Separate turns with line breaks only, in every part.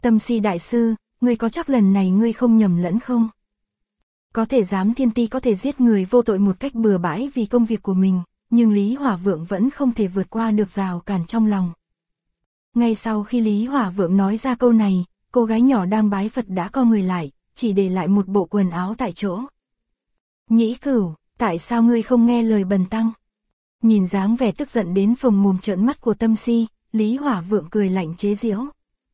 Tâm Si đại sư, ngươi có chắc lần này ngươi không nhầm lẫn không? Có thể dám thiên ti có thể giết người vô tội một cách bừa bãi vì công việc của mình, nhưng Lý Hỏa Vượng vẫn không thể vượt qua được rào cản trong lòng. Ngay sau khi Lý Hỏa Vượng nói ra câu này, cô gái nhỏ đang bái Phật đã co người lại, chỉ để lại một bộ quần áo tại chỗ. Nhĩ Cửu, tại sao ngươi không nghe lời bần tăng? Nhìn dáng vẻ tức giận đến phồng mồm trợn mắt của Tâm Si, Lý Hỏa Vượng cười lạnh chế giễu.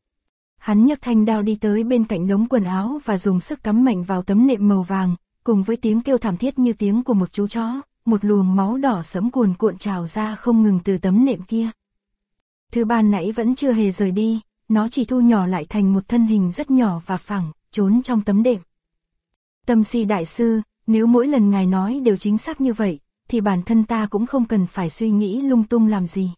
Hắn nhấc thanh đao đi tới bên cạnh đống quần áo và dùng sức cắm mạnh vào tấm nệm màu vàng, cùng với tiếng kêu thảm thiết như tiếng của một chú chó, một luồng máu đỏ sẫm cuồn cuộn trào ra không ngừng từ tấm nệm kia. Thứ ban nãy vẫn chưa hề rời đi, nó chỉ thu nhỏ lại thành một thân hình rất nhỏ và phẳng, trốn trong tấm đệm. Tâm Si đại sư, nếu mỗi lần ngài nói đều chính xác như vậy, thì bản thân ta cũng không cần phải suy nghĩ lung tung làm gì.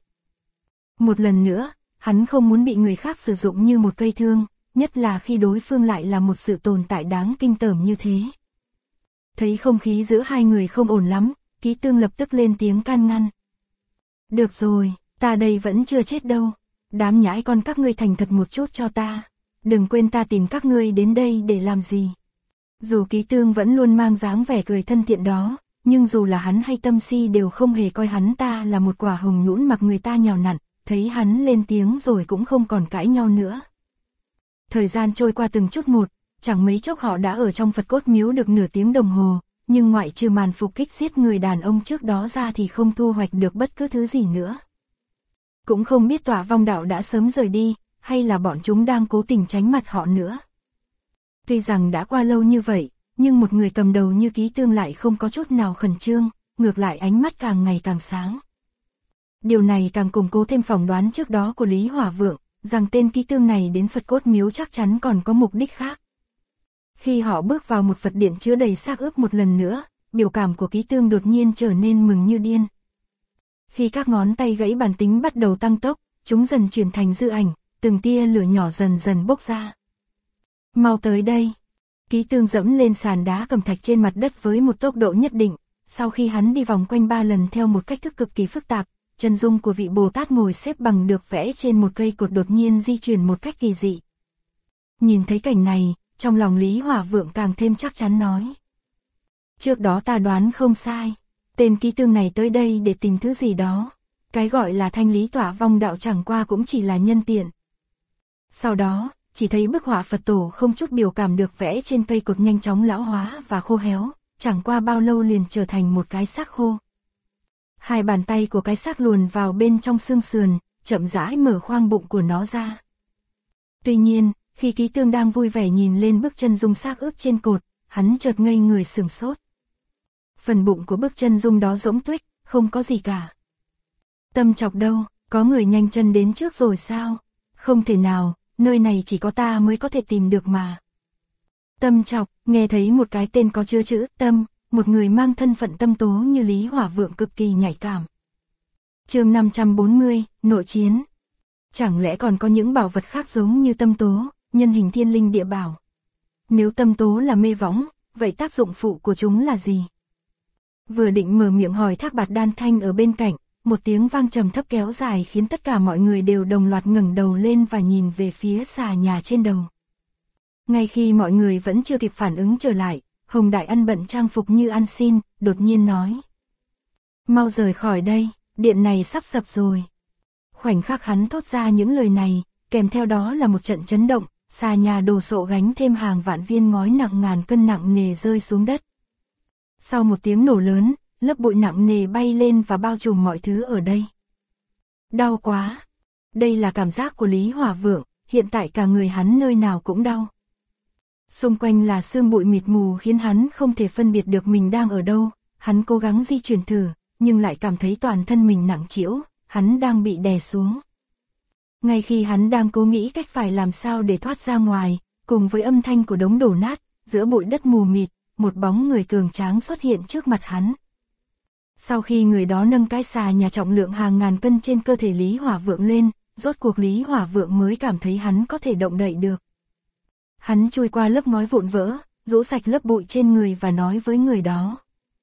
Một lần nữa, hắn không muốn bị người khác sử dụng như một cây thương, nhất là khi đối phương lại là một sự tồn tại đáng kinh tởm như thế. Thấy không khí giữa hai người không ổn lắm, Ký Tương lập tức lên tiếng can ngăn. Được rồi, ta đây vẫn chưa chết đâu. Đám nhãi con các ngươi thành thật một chút cho ta. Đừng quên ta tìm các ngươi đến đây để làm gì. Dù Ký Tương vẫn luôn mang dáng vẻ cười thân thiện đó, nhưng dù là hắn hay Tâm Si đều không hề coi hắn ta là một quả hồng nhũn mặc người ta nhào nặn, thấy hắn lên tiếng rồi cũng không còn cãi nhau nữa. Thời gian trôi qua từng chút một, chẳng mấy chốc họ đã ở trong Phật cốt miếu được nửa tiếng đồng hồ, nhưng ngoại trừ màn phục kích giết người đàn ông trước đó ra thì không thu hoạch được bất cứ thứ gì nữa. Cũng không biết Tọa Vong Đạo đã sớm rời đi, hay là bọn chúng đang cố tình tránh mặt họ nữa. Tuy rằng đã qua lâu như vậy, nhưng một người cầm đầu như Ký Tương lại không có chút nào khẩn trương, ngược lại ánh mắt càng ngày càng sáng. Điều này càng củng cố thêm phỏng đoán trước đó của Lý Hỏa Vượng, rằng tên Ký Tương này đến Phật cốt miếu chắc chắn còn có mục đích khác. Khi họ bước vào một Phật điện chứa đầy xác ướp một lần nữa, biểu cảm của Ký Tương đột nhiên trở nên mừng như điên. Khi các ngón tay gãy bàn tính bắt đầu tăng tốc, chúng dần chuyển thành dư ảnh, từng tia lửa nhỏ dần dần bốc ra. Mau tới đây. Ký Tương dẫm lên sàn đá cẩm thạch trên mặt đất với một tốc độ nhất định, sau khi hắn đi vòng quanh 3 lần theo một cách thức cực kỳ phức tạp, chân dung của vị Bồ Tát ngồi xếp bằng được vẽ trên một cây cột đột nhiên di chuyển một cách kỳ dị. Nhìn thấy cảnh này, trong lòng Lý Hỏa Vượng càng thêm chắc chắn nói. Trước đó ta đoán không sai, tên Ký Tương này tới đây để tìm thứ gì đó. Cái gọi là thanh lý Tọa Vong Đạo chẳng qua cũng chỉ là nhân tiện. Sau đó, chỉ thấy bức họa Phật tổ không chút biểu cảm được vẽ trên cây cột nhanh chóng lão hóa và khô héo, chẳng qua bao lâu liền trở thành một cái xác khô. Hai bàn tay của cái xác luồn vào bên trong xương sườn, chậm rãi mở khoang bụng của nó ra. Tuy nhiên, khi Ký Tương đang vui vẻ nhìn lên bức chân dung xác ướp trên cột, hắn chợt ngây người sửng sốt. Phần bụng của bức chân dung đó rỗng tuếch, không có gì cả. Tâm Chọc đâu, có người nhanh chân đến trước rồi sao? Không thể nào, nơi này chỉ có ta mới có thể tìm được mà. Tâm Chọc, nghe thấy một cái tên có chứa chữ Tâm, một người mang thân phận tâm tố như Lý Hỏa Vượng cực kỳ nhạy cảm. Chương 540, nội chiến. Chẳng lẽ còn có những bảo vật khác giống như tâm tố, nhân hình thiên linh địa bảo? Nếu tâm tố là mê võng, vậy tác dụng phụ của chúng là gì? Vừa định mở miệng hỏi Thác Bạt Đan Thanh ở bên cạnh, một tiếng vang trầm thấp kéo dài khiến tất cả mọi người đều đồng loạt ngẩng đầu lên và nhìn về phía xà nhà trên đầu. Ngay khi mọi người vẫn chưa kịp phản ứng trở lại, Hồng Đại Ân bận trang phục như ăn xin, đột nhiên nói. Mau rời khỏi đây, điện này sắp sập rồi. Khoảnh khắc hắn thốt ra những lời này, kèm theo đó là một trận chấn động, xà nhà đồ sộ gánh thêm hàng vạn viên ngói nặng ngàn cân nặng nề rơi xuống đất. Sau một tiếng nổ lớn, lớp bụi nặng nề bay lên và bao trùm mọi thứ ở đây. Đau quá. Đây là cảm giác của Lý Hỏa Vượng, hiện tại cả người hắn nơi nào cũng đau. Xung quanh là sương bụi mịt mù khiến hắn không thể phân biệt được mình đang ở đâu, hắn cố gắng di chuyển thử, nhưng lại cảm thấy toàn thân mình nặng trĩu, hắn đang bị đè xuống. Ngay khi hắn đang cố nghĩ cách phải làm sao để thoát ra ngoài, cùng với âm thanh của đống đổ nát, giữa bụi đất mù mịt, một bóng người cường tráng xuất hiện trước mặt hắn. Sau khi người đó nâng cái xà nhà trọng lượng hàng ngàn cân trên cơ thể Lý Hỏa Vượng lên, rốt cuộc Lý Hỏa Vượng mới cảm thấy hắn có thể động đậy được. Hắn chui qua lớp ngói vụn vỡ, rũ sạch lớp bụi trên người và nói với người đó.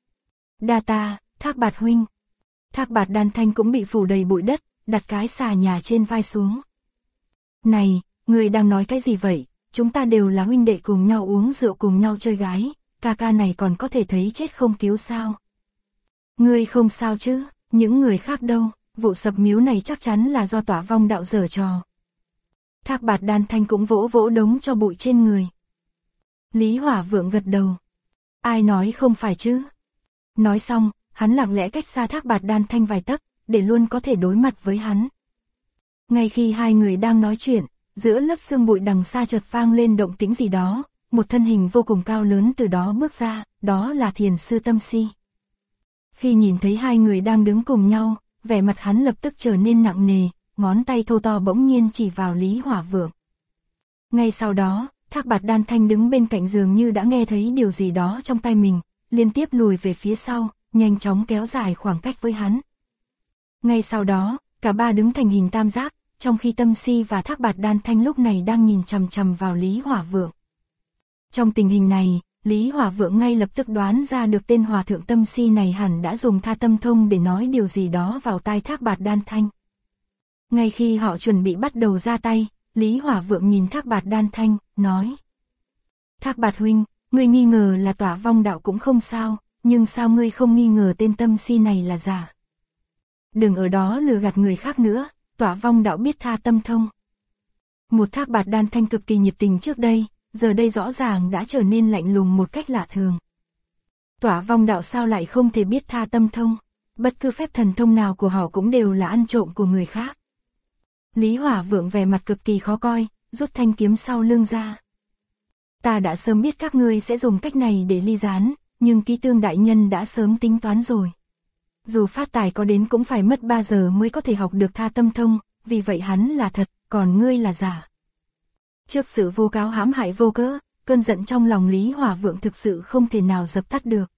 Đa ta, Thác Bạt huynh. Thác Bạt Đan Thanh cũng bị phủ đầy bụi đất, đặt cái xà nhà trên vai xuống. Này, Ngươi đang nói cái gì vậy? Chúng ta đều là huynh đệ cùng nhau uống rượu cùng nhau chơi gái, ca ca này còn có thể thấy chết không cứu sao? Ngươi không sao chứ, những người khác đâu, vụ sập miếu này chắc chắn là do Tỏa Vong đạo giở trò. Thác Bạt Đan Thanh cũng vỗ vỗ đống cho bụi trên người. Lý Hỏa Vượng gật đầu. Ai nói không phải chứ? Nói xong, hắn lặng lẽ cách xa Thác Bạt Đan Thanh vài tấc, để luôn có thể đối mặt với hắn. Ngay khi hai người đang nói chuyện, giữa lớp sương bụi đằng xa chợt vang lên động tĩnh gì đó, một thân hình vô cùng cao lớn từ đó bước ra, đó là thiền sư Tâm Si. Khi nhìn thấy hai người đang đứng cùng nhau, vẻ mặt hắn lập tức trở nên nặng nề, ngón tay thô to bỗng nhiên chỉ vào Lý Hỏa Vượng. Ngay sau đó, Thác Bạt Đan Thanh đứng bên cạnh dường như đã nghe thấy điều gì đó trong tay mình, liên tiếp lùi về phía sau, nhanh chóng kéo dài khoảng cách với hắn. Ngay sau đó, cả ba đứng thành hình tam giác, trong khi Tâm Si và Thác Bạt Đan Thanh lúc này đang nhìn chằm chằm vào Lý Hỏa Vượng. Trong tình hình này, Lý Hỏa Vượng ngay lập tức đoán ra được tên hòa thượng Tâm Si này hẳn đã dùng Tha Tâm Thông để nói điều gì đó vào tai Thác Bạt Đan Thanh. Ngay khi họ chuẩn bị bắt đầu ra tay, Lý Hỏa Vượng nhìn Thác Bạt Đan Thanh, nói: Thác Bạt huynh, ngươi nghi ngờ là Tỏa Vong đạo cũng không sao, nhưng sao ngươi không nghi ngờ tên Tâm Si này là giả? Đừng ở đó lừa gạt người khác nữa, Tỏa Vong đạo biết Tha Tâm Thông. Một Thác Bạt Đan Thanh cực kỳ nhiệt tình trước đây, giờ đây rõ ràng đã trở nên lạnh lùng một cách lạ thường. Tỏa Vong đạo sao lại không thể biết Tha Tâm Thông? Bất cứ phép thần thông nào của họ cũng đều là ăn trộm của người khác. Lý Hỏa Vượng vẻ mặt cực kỳ khó coi, rút thanh kiếm sau lưng ra. Ta đã sớm biết các ngươi sẽ dùng cách này để ly gián, nhưng Ký Tương đại nhân đã sớm tính toán rồi. Dù phát tài có đến cũng phải mất 3 giờ mới có thể học được Tha Tâm Thông, vì vậy hắn là thật, còn ngươi là giả. Trước sự vô cáo hãm hại vô cớ, cơn giận trong lòng Lý Hỏa Vượng thực sự không thể nào dập tắt được.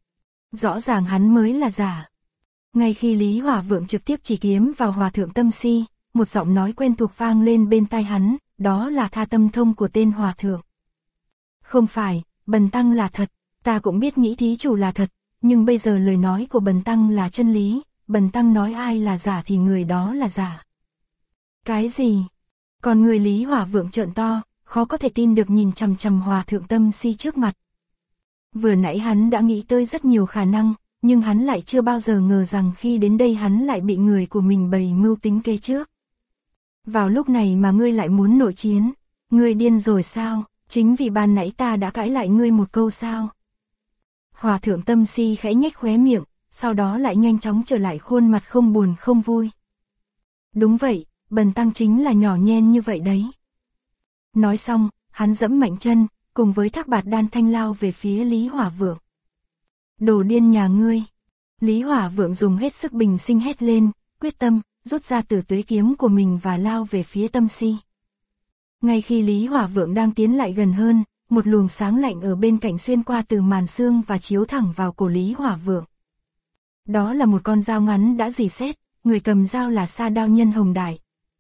Rõ ràng hắn mới là giả. Ngay khi Lý Hỏa Vượng trực tiếp chỉ kiếm vào hòa thượng Tâm Si, một giọng nói quen thuộc vang lên bên tai hắn, đó là Tha Tâm Thông của tên hòa thượng. Không phải, Bần Tăng là thật, ta cũng biết Nhĩ thí chủ là thật, nhưng bây giờ lời nói của Bần Tăng là chân lý, Bần Tăng nói ai là giả thì người đó là giả. Cái gì? Còn người Lý Hỏa Vượng trợn to, khó có thể tin được nhìn chằm chằm hòa thượng Tâm Si trước mặt. Vừa nãy hắn đã nghĩ tới rất nhiều khả năng, nhưng hắn lại chưa bao giờ ngờ rằng khi đến đây hắn lại bị người của mình bày mưu tính kế trước. Vào lúc này mà ngươi lại muốn nội chiến, ngươi điên rồi sao? Chính vì ban nãy ta đã cãi lại ngươi một câu sao? Hòa thượng Tâm Si khẽ nhếch khóe miệng, sau đó lại nhanh chóng trở lại khuôn mặt không buồn không vui. Đúng vậy, Bần Tăng chính là nhỏ nhen như vậy đấy. Nói xong, hắn giẫm mạnh chân, cùng với Thác Bạt Đan Thanh lao về phía Lý Hỏa Vượng. Đồ điên nhà ngươi! Lý Hỏa Vượng dùng hết sức bình sinh hét lên, quyết tâm, rút ra Tử Tuế kiếm của mình và lao về phía Tâm Si. Ngay khi Lý Hỏa Vượng đang tiến lại gần hơn, một luồng sáng lạnh ở bên cạnh xuyên qua từ màn sương và chiếu thẳng vào cổ Lý Hỏa Vượng. Đó là một con dao ngắn đã rỉ sét, người cầm dao là Sa Đao Nhân Hồng Đại.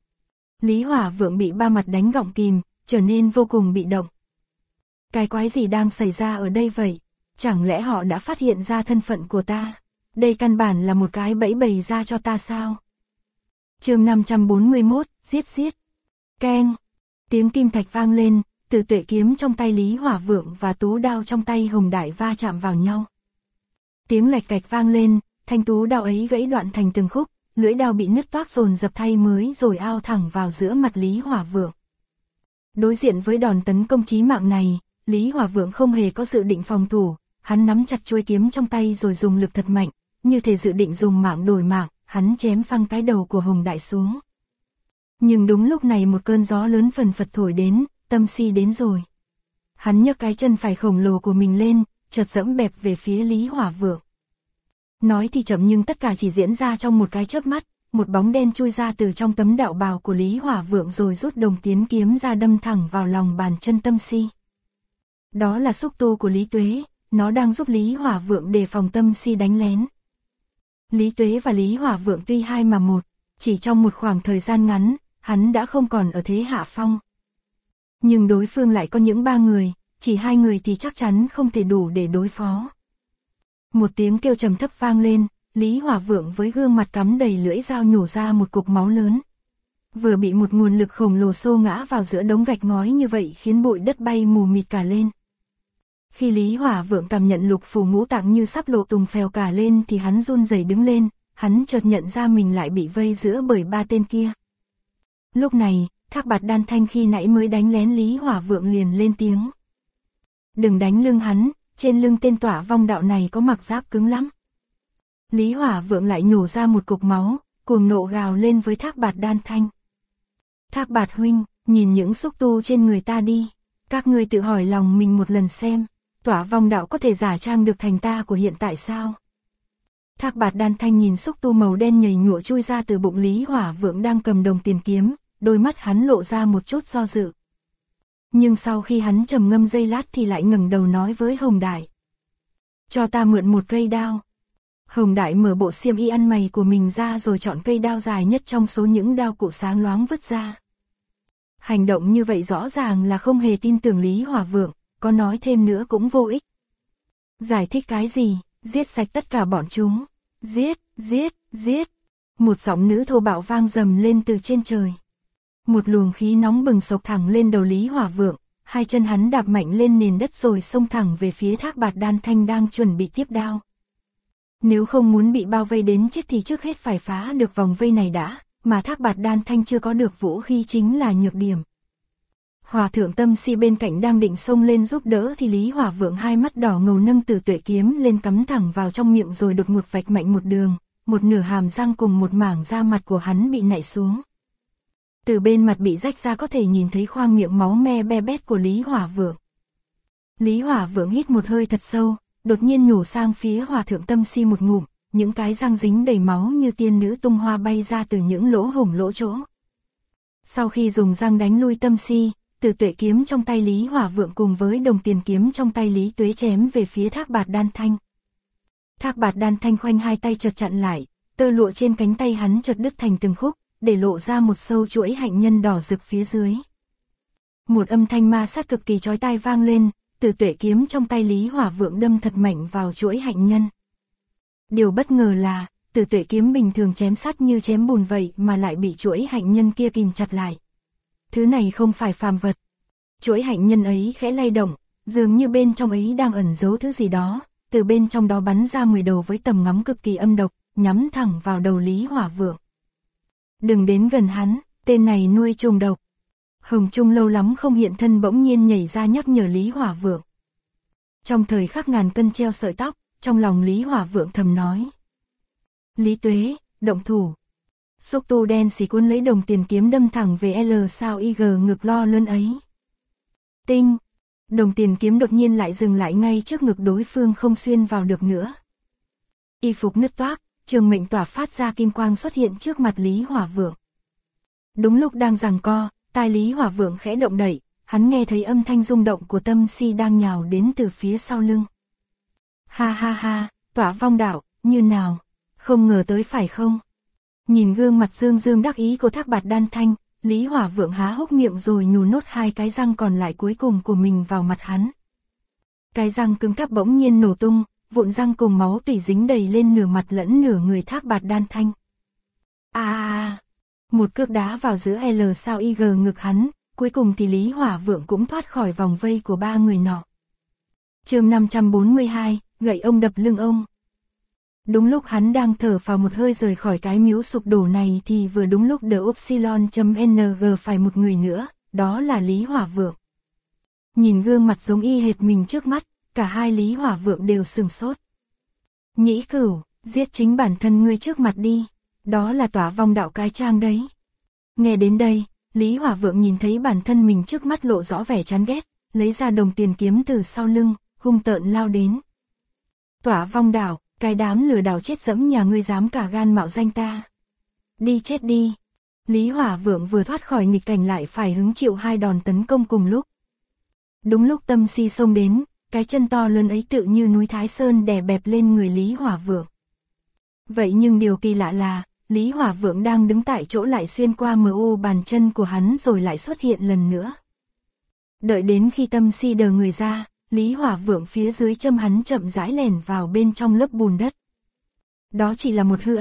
Lý Hỏa Vượng bị ba mặt đánh gọng kìm, trở nên vô cùng bị động. Cái quái gì đang xảy ra ở đây vậy? Chẳng lẽ họ đã phát hiện ra thân phận của ta? Đây căn bản là một cái bẫy bày ra cho ta sao? Chương 541, giết. Keng. Tiếng kim thạch vang lên, Tử Tuệ kiếm trong tay Lý Hỏa Vượng và tú đao trong tay Hồng Đại va chạm vào nhau. Tiếng lạch cạch vang lên, thanh tú đao ấy gãy đoạn thành từng khúc, lưỡi đao bị nứt toác dồn dập thay mới rồi ao thẳng vào giữa mặt Lý Hỏa Vượng. Đối diện với đòn tấn công chí mạng này, Lý Hỏa Vượng không hề có dự định phòng thủ, hắn nắm chặt chuôi kiếm trong tay rồi dùng lực thật mạnh, như thể dự định dùng mạng đổi mạng, hắn chém phăng cái đầu của Hồng Đại xuống. Nhưng đúng lúc này một cơn gió lớn phần phật thổi đến, Tâm Si đến rồi. Hắn nhấc cái chân phải khổng lồ của mình lên, chợt giẫm bẹp về phía Lý Hỏa Vượng. Nói thì chậm nhưng tất cả chỉ diễn ra trong một cái chớp mắt, một bóng đen chui ra từ trong tấm đạo bào của Lý Hỏa Vượng rồi rút Đồng Tiến kiếm ra đâm thẳng vào lòng bàn chân Tâm Si. Đó là xúc tu của Lý Tuế, nó đang giúp Lý Hỏa Vượng đề phòng Tâm Si đánh lén. Lý Tuế và Lý Hỏa Vượng tuy hai mà một, chỉ trong một khoảng thời gian ngắn, hắn đã không còn ở thế hạ phong. Nhưng đối phương lại có những 3 người, chỉ 2 người thì chắc chắn không thể đủ để đối phó. Một tiếng kêu trầm thấp vang lên, Lý Hỏa Vượng với gương mặt cắm đầy lưỡi dao nhổ ra một cục máu lớn. vừa bị một nguồn lực khổng lồ xô ngã vào giữa đống gạch ngói như vậy khiến bụi đất bay mù mịt cả lên. Khi Lý Hỏa Vượng cảm nhận lục phủ ngũ tạng như sắp lộ tùng phèo cả lên thì hắn run rẩy đứng lên, hắn chợt nhận ra mình lại bị vây giữa bởi 3 tên kia. Lúc này, Thác Bạt Đan Thanh khi nãy mới đánh lén Lý Hỏa Vượng liền lên tiếng. Đừng đánh lưng hắn, trên lưng tên Tỏa Vong Đạo này có mặc giáp cứng lắm. Lý Hỏa Vượng lại nhổ ra một cục máu, cuồng nộ gào lên với Thác Bạt Đan Thanh. Thác Bạt huynh, nhìn những xúc tu trên người ta đi, các ngươi tự hỏi lòng mình một lần xem, Tỏa Vong Đạo có thể giả trang được thành ta của hiện tại sao? Thác Bạt Đan Thanh nhìn xúc tu màu đen nhầy nhụa chui ra từ bụng Lý Hỏa Vượng đang cầm đồng tiền kiếm, đôi mắt hắn lộ ra một chút do dự. Nhưng sau khi hắn trầm ngâm giây lát thì lại ngẩng đầu nói với Hồng Đại. Cho ta mượn một cây đao. Hồng Đại mở bộ xiêm y ăn mày của mình ra rồi chọn cây đao dài nhất trong số những đao cụ sáng loáng vứt ra. Hành động như vậy rõ ràng là không hề tin tưởng Lý Hỏa Vượng, có nói thêm nữa cũng vô ích. Giải thích cái gì, giết sạch tất cả bọn chúng. Giết, giết, giết. Một giọng nữ thô bạo vang dầm lên từ trên trời. Một luồng khí nóng bừng sộc thẳng lên đầu Lý Hỏa Vượng, hai chân hắn đạp mạnh lên nền đất rồi xông thẳng về phía Thác Bạt Đan Thanh đang chuẩn bị tiếp đao. Nếu không muốn bị bao vây đến chết thì trước hết phải phá được vòng vây này đã, mà Thác Bạt Đan Thanh chưa có được vũ khí chính là nhược điểm. Hòa thượng Tâm Si bên cạnh đang định xông lên giúp đỡ thì Lý Hỏa Vượng hai mắt đỏ ngầu nâng Tử Tuệ kiếm lên cắm thẳng vào trong miệng rồi đột ngột vạch mạnh một đường, một nửa hàm răng cùng một mảng da mặt của hắn bị nạy xuống. Từ bên mặt bị rách ra có thể nhìn thấy khoang miệng máu me be bét của Lý Hỏa Vượng. Lý Hỏa Vượng hít một hơi thật sâu, đột nhiên nhổ sang phía Hòa thượng Tâm Si một ngụm, những cái răng dính đầy máu như tiên nữ tung hoa bay ra từ những lỗ hổng lỗ chỗ. Sau khi dùng răng đánh lui Tâm Si, Tử Tuệ kiếm trong tay Lý Hỏa Vượng cùng với đồng tiền kiếm trong tay Lý Tuế chém về phía Thác Bạt Đan Thanh. Thác Bạt Đan Thanh khoanh hai tay chợt chặn lại, tơ lụa trên cánh tay hắn chợt đứt thành từng khúc, để lộ ra một sâu chuỗi hạnh nhân đỏ rực phía dưới. Một âm thanh ma sát cực kỳ chói tai vang lên, Tử Tuệ kiếm trong tay Lý Hỏa Vượng đâm thật mạnh vào chuỗi hạnh nhân. Điều bất ngờ là, Tử Tuệ kiếm bình thường chém sắt như chém bùn vậy mà lại bị chuỗi hạnh nhân kia kìm chặt lại. Thứ này không phải phàm vật. Chuỗi hạnh nhân ấy khẽ lay động, dường như bên trong ấy đang ẩn giấu thứ gì đó, từ bên trong đó bắn ra 10 đầu với tầm ngắm cực kỳ âm độc, nhắm thẳng vào đầu Lý Hỏa Vượng. Đừng đến gần hắn, tên này nuôi trùng độc. Hồng Trung lâu lắm không hiện thân bỗng nhiên nhảy ra nhắc nhở Lý Hỏa Vượng. Trong thời khắc ngàn cân treo sợi tóc, trong lòng Lý Hỏa Vượng thầm nói. Lý Tuế, động thủ. Xúc tu đen xì cuốn lấy đồng tiền kiếm đâm thẳng về L sao IG ngực lo lớn ấy. Tinh, đồng tiền kiếm đột nhiên lại dừng lại ngay trước ngực đối phương không xuyên vào được nữa. Y phục nứt toác, trường mệnh tỏa phát ra kim quang xuất hiện trước mặt Lý Hỏa Vượng. Đúng lúc đang giằng co, tai Lý Hỏa Vượng khẽ động đậy, hắn nghe thấy âm thanh rung động của Tâm Si đang nhào đến từ phía sau lưng. Ha ha ha, Tỏa Vong Đạo, như nào, không ngờ tới phải không? Nhìn gương mặt dương dương đắc ý của Thác Bạt Đan Thanh, Lý Hỏa Vượng há hốc miệng rồi nhù nốt hai cái răng còn lại cuối cùng của mình vào mặt hắn. Cái răng cứng cáp bỗng nhiên nổ tung, vụn răng cùng máu tủy dính đầy lên nửa mặt lẫn nửa người Thác Bạt Đan Thanh. Một cước đá vào giữa L sao IG ngực hắn, cuối cùng thì Lý Hỏa Vượng cũng thoát khỏi vòng vây của ba người nọ. Chương 542, gậy ông đập lưng ông. Đúng lúc hắn đang thở phào một hơi rời khỏi cái miếu sụp đổ này thì vừa đúng lúc The Upsilon.ng phải một người nữa, đó là Lý Hỏa Vượng. Nhìn gương mặt giống y hệt mình trước mắt, cả hai Lý Hỏa Vượng đều sửng sốt. Nhĩ Cửu, giết chính bản thân ngươi trước mặt đi, đó là Tỏa Vong Đạo cái trang đấy. Nghe đến đây, Lý Hỏa Vượng nhìn thấy bản thân mình trước mắt lộ rõ vẻ chán ghét, lấy ra đồng tiền kiếm từ sau lưng, hung tợn lao đến. Tỏa Vong Đạo, cái đám lừa đảo chết dẫm nhà ngươi dám cả gan mạo danh ta. Đi chết đi. Lý Hỏa Vượng vừa thoát khỏi nghịch cảnh lại phải hứng chịu hai đòn tấn công cùng lúc. Đúng lúc Tâm Si xông đến, cái chân to lớn ấy tự như núi Thái Sơn đè bẹp lên người Lý Hỏa Vượng. Vậy nhưng điều kỳ lạ là, Lý Hỏa Vượng đang đứng tại chỗ lại xuyên qua MU bàn chân của hắn rồi lại xuất hiện lần nữa. Đợi đến khi Tâm Si đờ người ra, Lý Hỏa Vượng phía dưới châm hắn chậm rãi lẻn vào bên trong lớp bùn đất. Đó chỉ là một hư ảnh,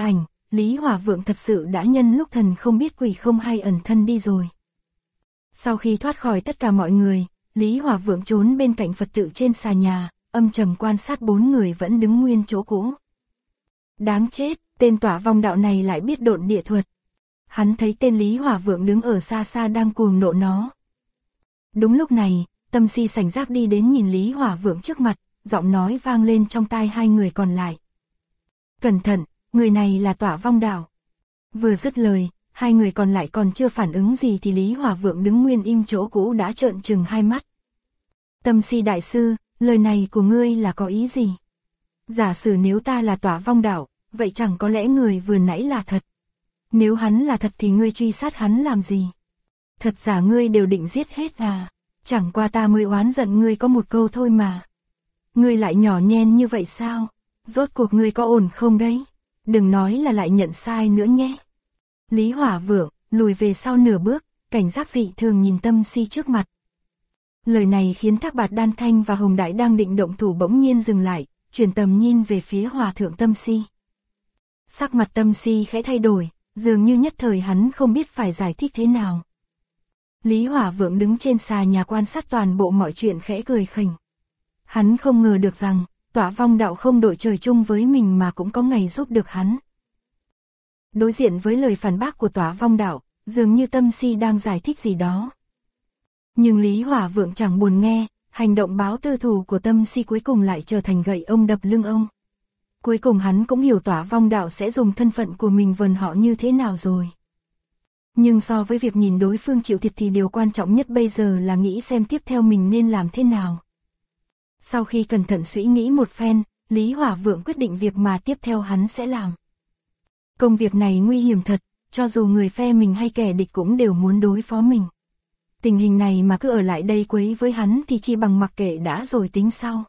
Lý Hỏa Vượng thật sự đã nhân lúc thần không biết quỷ không hay ẩn thân đi rồi. Sau khi thoát khỏi tất cả mọi người, Lý Hỏa Vượng trốn bên cạnh Phật tự trên xà nhà, âm trầm quan sát 4 người vẫn đứng nguyên chỗ cũ. Đáng chết, tên Tỏa Vong Đạo này lại biết độn địa thuật. Hắn thấy tên Lý Hỏa Vượng đứng ở xa xa đang cuồng nộ nó. Đúng lúc này, Tâm Si sảnh giác đi đến nhìn Lý Hỏa Vượng trước mặt, giọng nói vang lên trong tai hai người còn lại. Cẩn thận, người này là Tỏa Vong Đạo. Vừa dứt lời, hai người còn lại còn chưa phản ứng gì thì Lý Hỏa Vượng đứng nguyên im chỗ cũ đã trợn trừng hai mắt. Tâm Si đại sư, lời này của ngươi là có ý gì? Giả sử nếu ta là Tỏa Vong Đạo, vậy chẳng có lẽ người vừa nãy là thật. Nếu hắn là thật thì ngươi truy sát hắn làm gì? Thật giả ngươi đều định giết hết à? Chẳng qua ta mới oán giận ngươi có một câu thôi mà. Ngươi lại nhỏ nhen như vậy sao? Rốt cuộc ngươi có ổn không đấy? Đừng nói là lại nhận sai nữa nhé. Lý Hỏa Vượng lùi về sau nửa bước, cảnh giác dị thường nhìn Tâm Si trước mặt. Lời này khiến Thác Bạt Đan Thanh và Hồng Đại đang định động thủ bỗng nhiên dừng lại, chuyển tầm nhìn về phía Hòa thượng Tâm Si. Sắc mặt Tâm Si khẽ thay đổi, dường như nhất thời hắn không biết phải giải thích thế nào. Lý Hỏa Vượng đứng trên xà nhà quan sát toàn bộ mọi chuyện khẽ cười khỉnh. Hắn không ngờ được rằng, Tỏa Vong Đạo không đội trời chung với mình mà cũng có ngày giúp được hắn. Đối diện với lời phản bác của Tỏa Vong Đạo, dường như Tâm Si đang giải thích gì đó. Nhưng Lý Hỏa Vượng chẳng buồn nghe, hành động báo tư thù của Tâm Si cuối cùng lại trở thành gậy ông đập lưng ông. Cuối cùng hắn cũng hiểu Tỏa Vong Đạo sẽ dùng thân phận của mình vờn họ như thế nào rồi. Nhưng so với việc nhìn đối phương chịu thiệt thì điều quan trọng nhất bây giờ là nghĩ xem tiếp theo mình nên làm thế nào. Sau khi cẩn thận suy nghĩ một phen, Lý Hỏa Vượng quyết định việc mà tiếp theo hắn sẽ làm. Công việc này nguy hiểm thật, cho dù người phe mình hay kẻ địch cũng đều muốn đối phó mình. Tình hình này mà cứ ở lại đây quấy với hắn thì chi bằng mặc kệ đã rồi tính sau.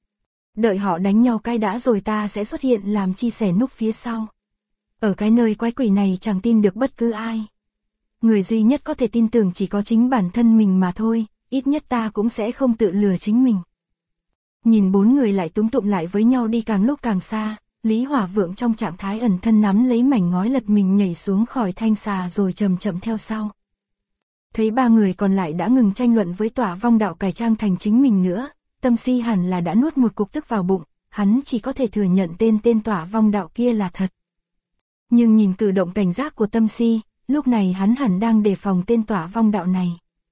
Đợi họ đánh nhau cái đã rồi ta sẽ xuất hiện làm chi sẻ núp phía sau. Ở cái nơi quái quỷ này chẳng tin được bất cứ ai. Người duy nhất có thể tin tưởng chỉ có chính bản thân mình mà thôi, ít nhất ta cũng sẽ không tự lừa chính mình. Nhìn 4 người lại túm tụm lại với nhau đi càng lúc càng xa, Lý Hỏa Vượng trong trạng thái ẩn thân nắm lấy mảnh ngói lật mình nhảy xuống khỏi thanh xà rồi chậm chậm theo sau. Thấy 3 người còn lại đã ngừng tranh luận với Tỏa Vong Đạo cải trang thành chính mình nữa, Tâm Si hẳn là đã nuốt một cục tức vào bụng, hắn chỉ có thể thừa nhận tên Tỏa Vong Đạo kia là thật. Nhưng nhìn cử động cảnh giác của Tâm Si, lúc này hắn hẳn đang đề phòng tên Tỏa Vong Đạo này.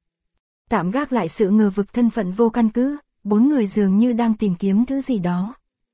Tạm gác lại sự ngờ vực thân phận vô căn cứ, 4 người dường như đang tìm kiếm thứ gì đó.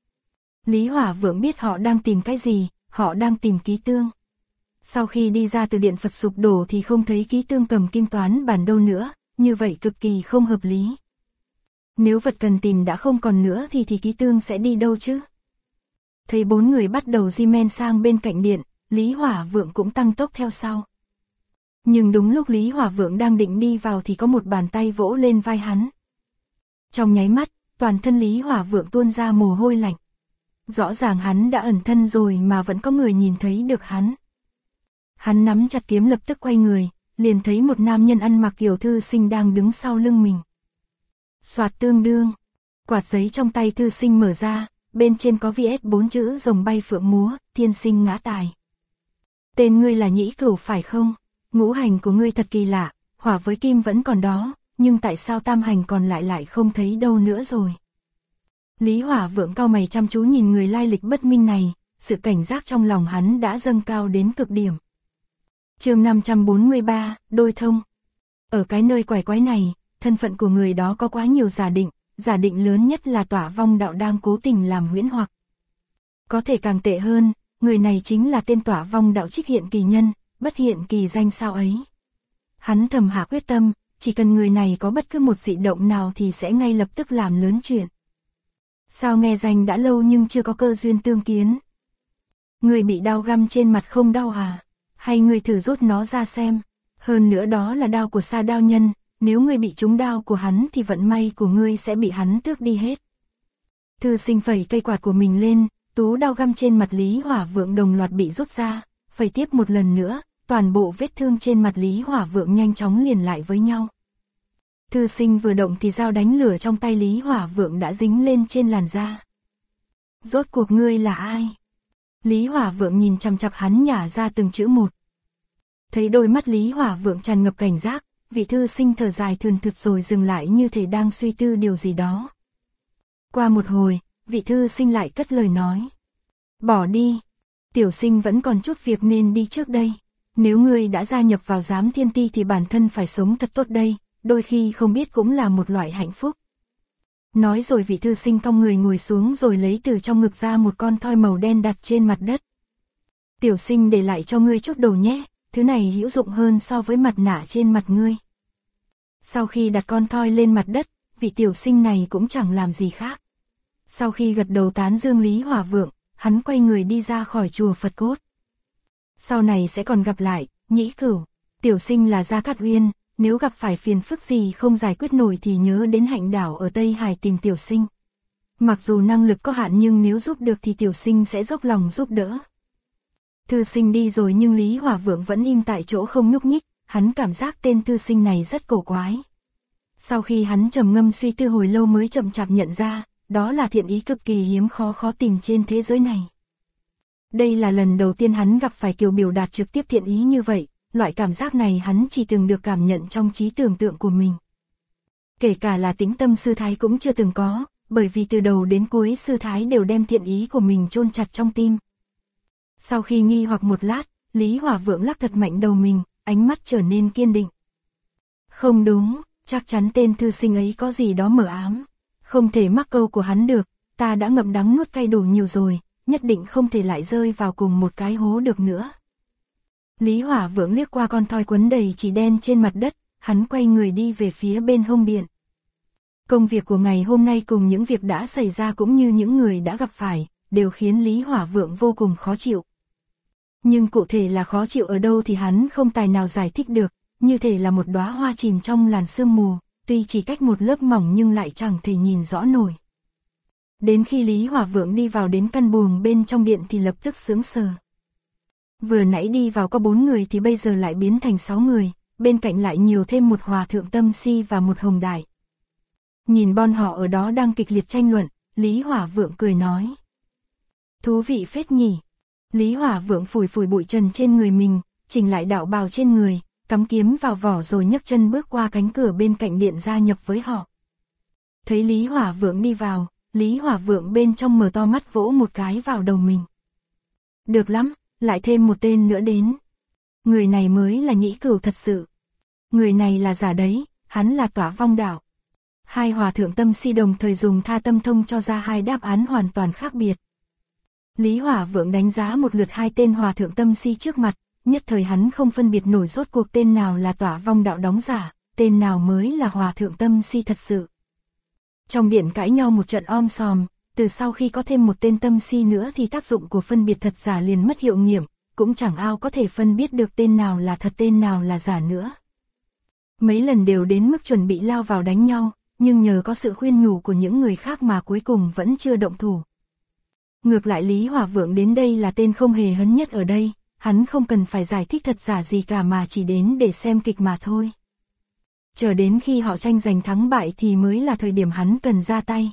Lý Hỏa Vượng biết họ đang tìm cái gì, họ đang tìm ký tương. Sau khi đi ra từ điện Phật sụp đổ thì không thấy ký tương cầm kim toán bản đâu nữa, như vậy cực kỳ không hợp lý. Nếu vật cần tìm đã không còn nữa thì ký tương sẽ đi đâu chứ? Thấy 4 người bắt đầu di men sang bên cạnh điện, Lý Hỏa Vượng cũng tăng tốc theo sau. Nhưng đúng lúc Lý Hỏa Vượng đang định đi vào thì có một bàn tay vỗ lên vai hắn. Trong nháy mắt, toàn thân Lý Hỏa Vượng tuôn ra mồ hôi lạnh. Rõ ràng hắn đã ẩn thân rồi mà vẫn có người nhìn thấy được hắn. Hắn nắm chặt kiếm lập tức quay người, liền thấy một nam nhân ăn mặc kiểu thư sinh đang đứng sau lưng mình. Soạt tương đương, quạt giấy trong tay thư sinh mở ra, bên trên có viết 4 chữ rồng bay phượng múa, thiên sinh ngã tài. Tên ngươi là Nhĩ Cửu phải không? Ngũ hành của ngươi thật kỳ lạ, hỏa với kim vẫn còn đó, nhưng tại sao tam hành còn lại không thấy đâu nữa rồi? Lý Hỏa Vượng cau mày chăm chú nhìn người lai lịch bất minh này, sự cảnh giác trong lòng hắn đã dâng cao đến cực điểm. Chương 543, đôi thông. Ở cái nơi quái quái này, thân phận của người đó có quá nhiều giả định lớn nhất là Tỏa Vong Đạo đang cố tình làm huyễn hoặc. Có thể càng tệ hơn, người này chính là tên Tỏa Vong Đạo trích hiện kỳ nhân, bất hiện kỳ danh sao ấy. Hắn thầm hạ quyết tâm, chỉ cần người này có bất cứ một dị động nào thì sẽ ngay lập tức làm lớn chuyện. Sao nghe danh đã lâu nhưng chưa có cơ duyên tương kiến? Người bị đao găm trên mặt không đau à? Hay người thử rút nó ra xem? Hơn nữa đó là đao của Sa Đao Nhân, nếu người bị trúng đao của hắn thì vận may của ngươi sẽ bị hắn tước đi hết. Thư sinh phẩy cây quạt của mình lên, tú đao găm trên mặt Lý Hỏa Vượng đồng loạt bị rút ra, phẩy tiếp một lần nữa, toàn bộ vết thương trên mặt Lý Hỏa Vượng nhanh chóng liền lại với nhau. Thư sinh vừa động thì dao đánh lửa trong tay Lý Hỏa Vượng đã dính lên trên làn da. Rốt cuộc ngươi là ai? Lý Hỏa Vượng nhìn chằm chằm hắn nhả ra từng chữ một. Thấy đôi mắt Lý Hỏa Vượng tràn ngập cảnh giác, vị thư sinh thở dài thườn thượt rồi dừng lại như thể đang suy tư điều gì đó. Qua một hồi, vị thư sinh lại cất lời nói. Bỏ đi, tiểu sinh vẫn còn chút việc nên đi trước đây. Nếu ngươi đã gia nhập vào giám thiên ti thì bản thân phải sống thật tốt đây, đôi khi không biết cũng là một loại hạnh phúc. Nói rồi vị thư sinh cong người ngồi xuống rồi lấy từ trong ngực ra một con thoi màu đen đặt trên mặt đất. Tiểu sinh để lại cho ngươi chút đồ nhé, thứ này hữu dụng hơn so với mặt nạ trên mặt ngươi. Sau khi đặt con thoi lên mặt đất, vị tiểu sinh này cũng chẳng làm gì khác. Sau khi gật đầu tán dương Lý Hỏa Vượng, hắn quay người đi ra khỏi chùa Phật Cốt. Sau này sẽ còn gặp lại, Nhĩ Cửu. Tiểu sinh là Gia Cát Uyên, nếu gặp phải phiền phức gì không giải quyết nổi thì nhớ đến Hạnh Đảo ở Tây Hải tìm tiểu sinh. Mặc dù năng lực có hạn nhưng nếu giúp được thì tiểu sinh sẽ dốc lòng giúp đỡ. Thư sinh đi rồi nhưng Lý Hỏa Vượng vẫn im tại chỗ không nhúc nhích, hắn cảm giác tên thư sinh này rất cổ quái. Sau khi hắn trầm ngâm suy tư hồi lâu mới chậm chạp nhận ra, đó là thiện ý cực kỳ hiếm khó tìm trên thế giới này. Đây là lần đầu tiên hắn gặp phải kiểu biểu đạt trực tiếp thiện ý như vậy, loại cảm giác này hắn chỉ từng được cảm nhận trong trí tưởng tượng của mình. Kể cả là Tĩnh Tâm sư thái cũng chưa từng có, bởi vì từ đầu đến cuối sư thái đều đem thiện ý của mình chôn chặt trong tim. Sau khi nghi hoặc một lát, Lý Hỏa Vượng lắc thật mạnh đầu mình, ánh mắt trở nên kiên định. Không đúng, chắc chắn tên thư sinh ấy có gì đó mờ ám. Không thể mắc câu của hắn được, ta đã ngậm đắng nuốt cay đủ nhiều rồi, nhất định không thể lại rơi vào cùng một cái hố được nữa. Lý Hỏa Vượng liếc qua con thoi quấn đầy chỉ đen trên mặt đất, hắn quay người đi về phía bên hông điện. Công việc của ngày hôm nay cùng những việc đã xảy ra cũng như những người đã gặp phải, đều khiến Lý Hỏa Vượng vô cùng khó chịu. Nhưng cụ thể là khó chịu ở đâu thì hắn không tài nào giải thích được, như thể là một đóa hoa chìm trong làn sương mù, tuy chỉ cách một lớp mỏng nhưng lại chẳng thể nhìn rõ nổi. Đến khi Lý Hỏa Vượng đi vào đến căn buồng bên trong điện thì lập tức sững sờ. Vừa nãy đi vào có 4 người thì bây giờ lại biến thành 6 người, bên cạnh lại nhiều thêm một hòa thượng tâm si và một hồng đại. Nhìn bọn họ ở đó đang kịch liệt tranh luận, Lý Hỏa Vượng cười nói. Thú vị phết nhỉ. Lý Hỏa Vượng phủi phủi bụi trần trên người mình, chỉnh lại đạo bào trên người, cắm kiếm vào vỏ rồi nhấc chân bước qua cánh cửa bên cạnh điện gia nhập với họ. Thấy Lý Hỏa Vượng đi vào, Lý Hỏa Vượng bên trong mở to mắt vỗ một cái vào đầu mình. Được lắm, lại thêm một tên nữa đến. Người này mới là Nhĩ Cửu thật sự. Người này là giả đấy, hắn là Tỏa Vong Đạo. Hai hòa thượng tâm si đồng thời dùng tha tâm thông cho ra hai đáp án hoàn toàn khác biệt. Lý Hỏa Vượng đánh giá một lượt hai tên hòa thượng tâm si trước mặt, nhất thời hắn không phân biệt nổi rốt cuộc tên nào là Tỏa Vong Đạo đóng giả, tên nào mới là hòa thượng tâm si thật sự. Trong điện cãi nhau một trận om sòm, từ sau khi có thêm một tên tâm si nữa thì tác dụng của phân biệt thật giả liền mất hiệu nghiệm, cũng chẳng ai có thể phân biết được tên nào là thật tên nào là giả nữa. Mấy lần đều đến mức chuẩn bị lao vào đánh nhau, nhưng nhờ có sự khuyên nhủ của những người khác mà cuối cùng vẫn chưa động thủ. Ngược lại Lý Hỏa Vượng đến đây là tên không hề hấn nhất ở đây, hắn không cần phải giải thích thật giả gì cả mà chỉ đến để xem kịch mà thôi. Chờ đến khi họ tranh giành thắng bại thì mới là thời điểm hắn cần ra tay.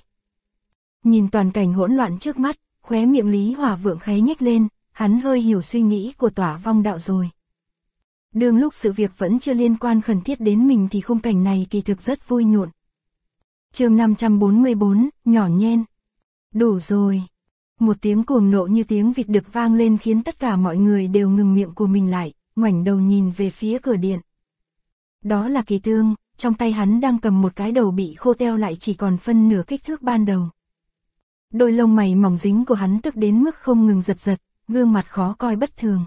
Nhìn toàn cảnh hỗn loạn trước mắt, khóe miệng Lý Hỏa Vượng khẽ nhếch lên, hắn hơi hiểu suy nghĩ của Tỏa Vong Đạo rồi. Đương lúc sự việc vẫn chưa liên quan khẩn thiết đến mình thì khung cảnh này kỳ thực rất vui nhộn. Chương 544, nhỏ nhen. Đủ rồi. Một tiếng cuồng nộ như tiếng vịt đực vang lên khiến tất cả mọi người đều ngừng miệng của mình lại, ngoảnh đầu nhìn về phía cửa điện. Đó là Kỳ Tương, trong tay hắn đang cầm một cái đầu bị khô teo lại chỉ còn phân nửa kích thước ban đầu. Đôi lông mày mỏng dính của hắn tức đến mức không ngừng giật giật, gương mặt khó coi bất thường.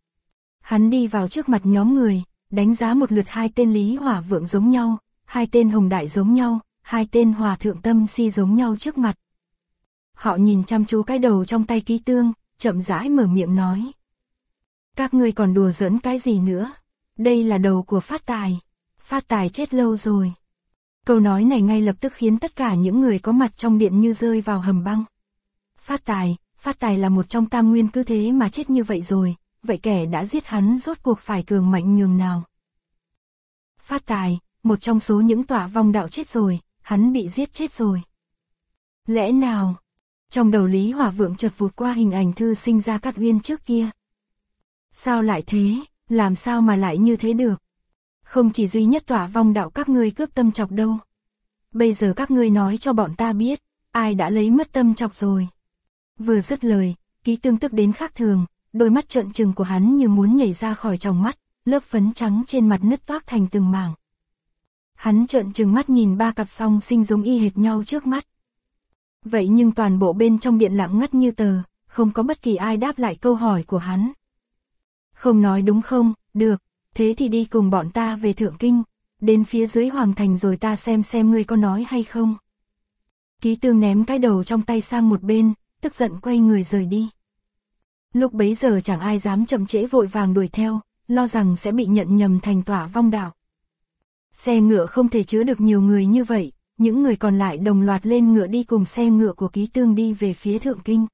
Hắn đi vào trước mặt nhóm người, đánh giá một lượt hai tên Lý Hỏa Vượng giống nhau, hai tên Hồng Đại giống nhau, hai tên Hòa Thượng Tâm Si giống nhau trước mặt. Họ nhìn chăm chú cái đầu trong tay Kỳ Tương, chậm rãi mở miệng nói. Các ngươi còn đùa giỡn cái gì nữa? Đây là đầu của Phát Tài. Phát Tài chết lâu rồi. Câu nói này ngay lập tức khiến tất cả những người có mặt trong điện như rơi vào hầm băng. Phát Tài là một trong tam nguyên cứ thế mà chết như vậy rồi, vậy kẻ đã giết hắn rốt cuộc phải cường mạnh nhường nào? Phát Tài, một trong số những Tỏa Vong Đạo chết rồi, hắn bị giết chết rồi. Lẽ nào? Trong đầu Lý Hỏa Vượng chợt vụt qua hình ảnh thư sinh Gia Cát Uyên trước kia. Sao lại thế, làm sao mà lại như thế được? Không chỉ duy nhất Tỏa Vong đạo các ngươi cướp tâm trọc đâu. Bây giờ các ngươi nói cho bọn ta biết, ai đã lấy mất tâm trọc rồi. Vừa dứt lời, Ký Tương tức đến khác thường, đôi mắt trợn trừng của hắn như muốn nhảy ra khỏi tròng mắt, lớp phấn trắng trên mặt nứt toác thành từng mảng. Hắn trợn trừng mắt nhìn ba cặp song sinh giống y hệt nhau trước mắt. Vậy nhưng toàn bộ bên trong điện lặng ngắt như tờ, không có bất kỳ ai đáp lại câu hỏi của hắn. Không nói đúng không, được, thế thì đi cùng bọn ta về Thượng Kinh, đến phía dưới Hoàng Thành rồi ta xem ngươi có nói hay không. Ký Tương ném cái đầu trong tay sang một bên, tức giận quay người rời đi. Lúc bấy giờ chẳng ai dám chậm trễ vội vàng đuổi theo, lo rằng sẽ bị nhận nhầm thành Tỏa Vong đạo. Xe ngựa không thể chứa được nhiều người như vậy, những người còn lại đồng loạt lên ngựa đi cùng xe ngựa của Ký Tương đi về phía Thượng Kinh.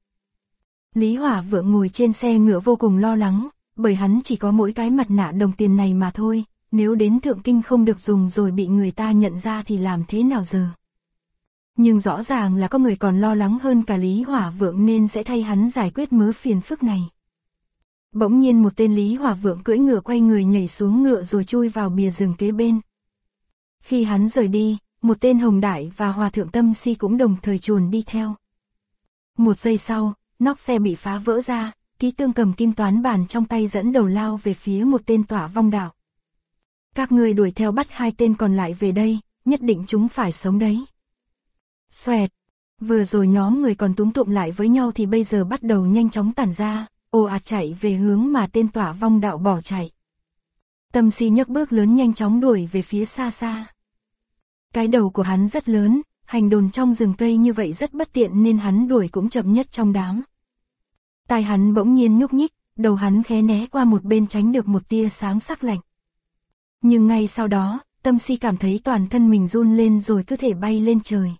Lý Hỏa Vượng ngồi trên xe ngựa vô cùng lo lắng, bởi hắn chỉ có mỗi cái mặt nạ đồng tiền này mà thôi, nếu đến Thượng Kinh không được dùng rồi bị người ta nhận ra thì làm thế nào giờ? Nhưng rõ ràng là có người còn lo lắng hơn cả Lý Hỏa Vượng nên sẽ thay hắn giải quyết mớ phiền phức này. Bỗng nhiên một tên Lý Hỏa Vượng cưỡi ngựa quay người nhảy xuống ngựa rồi chui vào bìa rừng kế bên. Khi hắn rời đi, một tên Hồng Đại và Hòa Thượng Tâm Si cũng đồng thời chuồn đi theo. Một giây sau, nóc xe bị phá vỡ ra, Ký Tương cầm kim toán bản trong tay dẫn đầu lao về phía một tên Tỏa Vong đạo. Các ngươi đuổi theo bắt hai tên còn lại về đây, nhất định chúng phải sống đấy. Xoẹt, vừa rồi nhóm người còn túm tụm lại với nhau thì bây giờ bắt đầu nhanh chóng tản ra, ồ ạt chạy về hướng mà tên Tỏa Vong đạo bỏ chạy. Tâm Si nhấc bước lớn nhanh chóng đuổi về phía xa xa. Cái đầu của hắn rất lớn, hành đồn trong rừng cây như vậy rất bất tiện nên hắn đuổi cũng chậm nhất trong đám. Tai hắn bỗng nhiên nhúc nhích, đầu hắn khé né qua một bên tránh được một tia sáng sắc lạnh. Nhưng ngay sau đó, Tâm Si cảm thấy toàn thân mình run lên rồi cứ thể bay lên trời.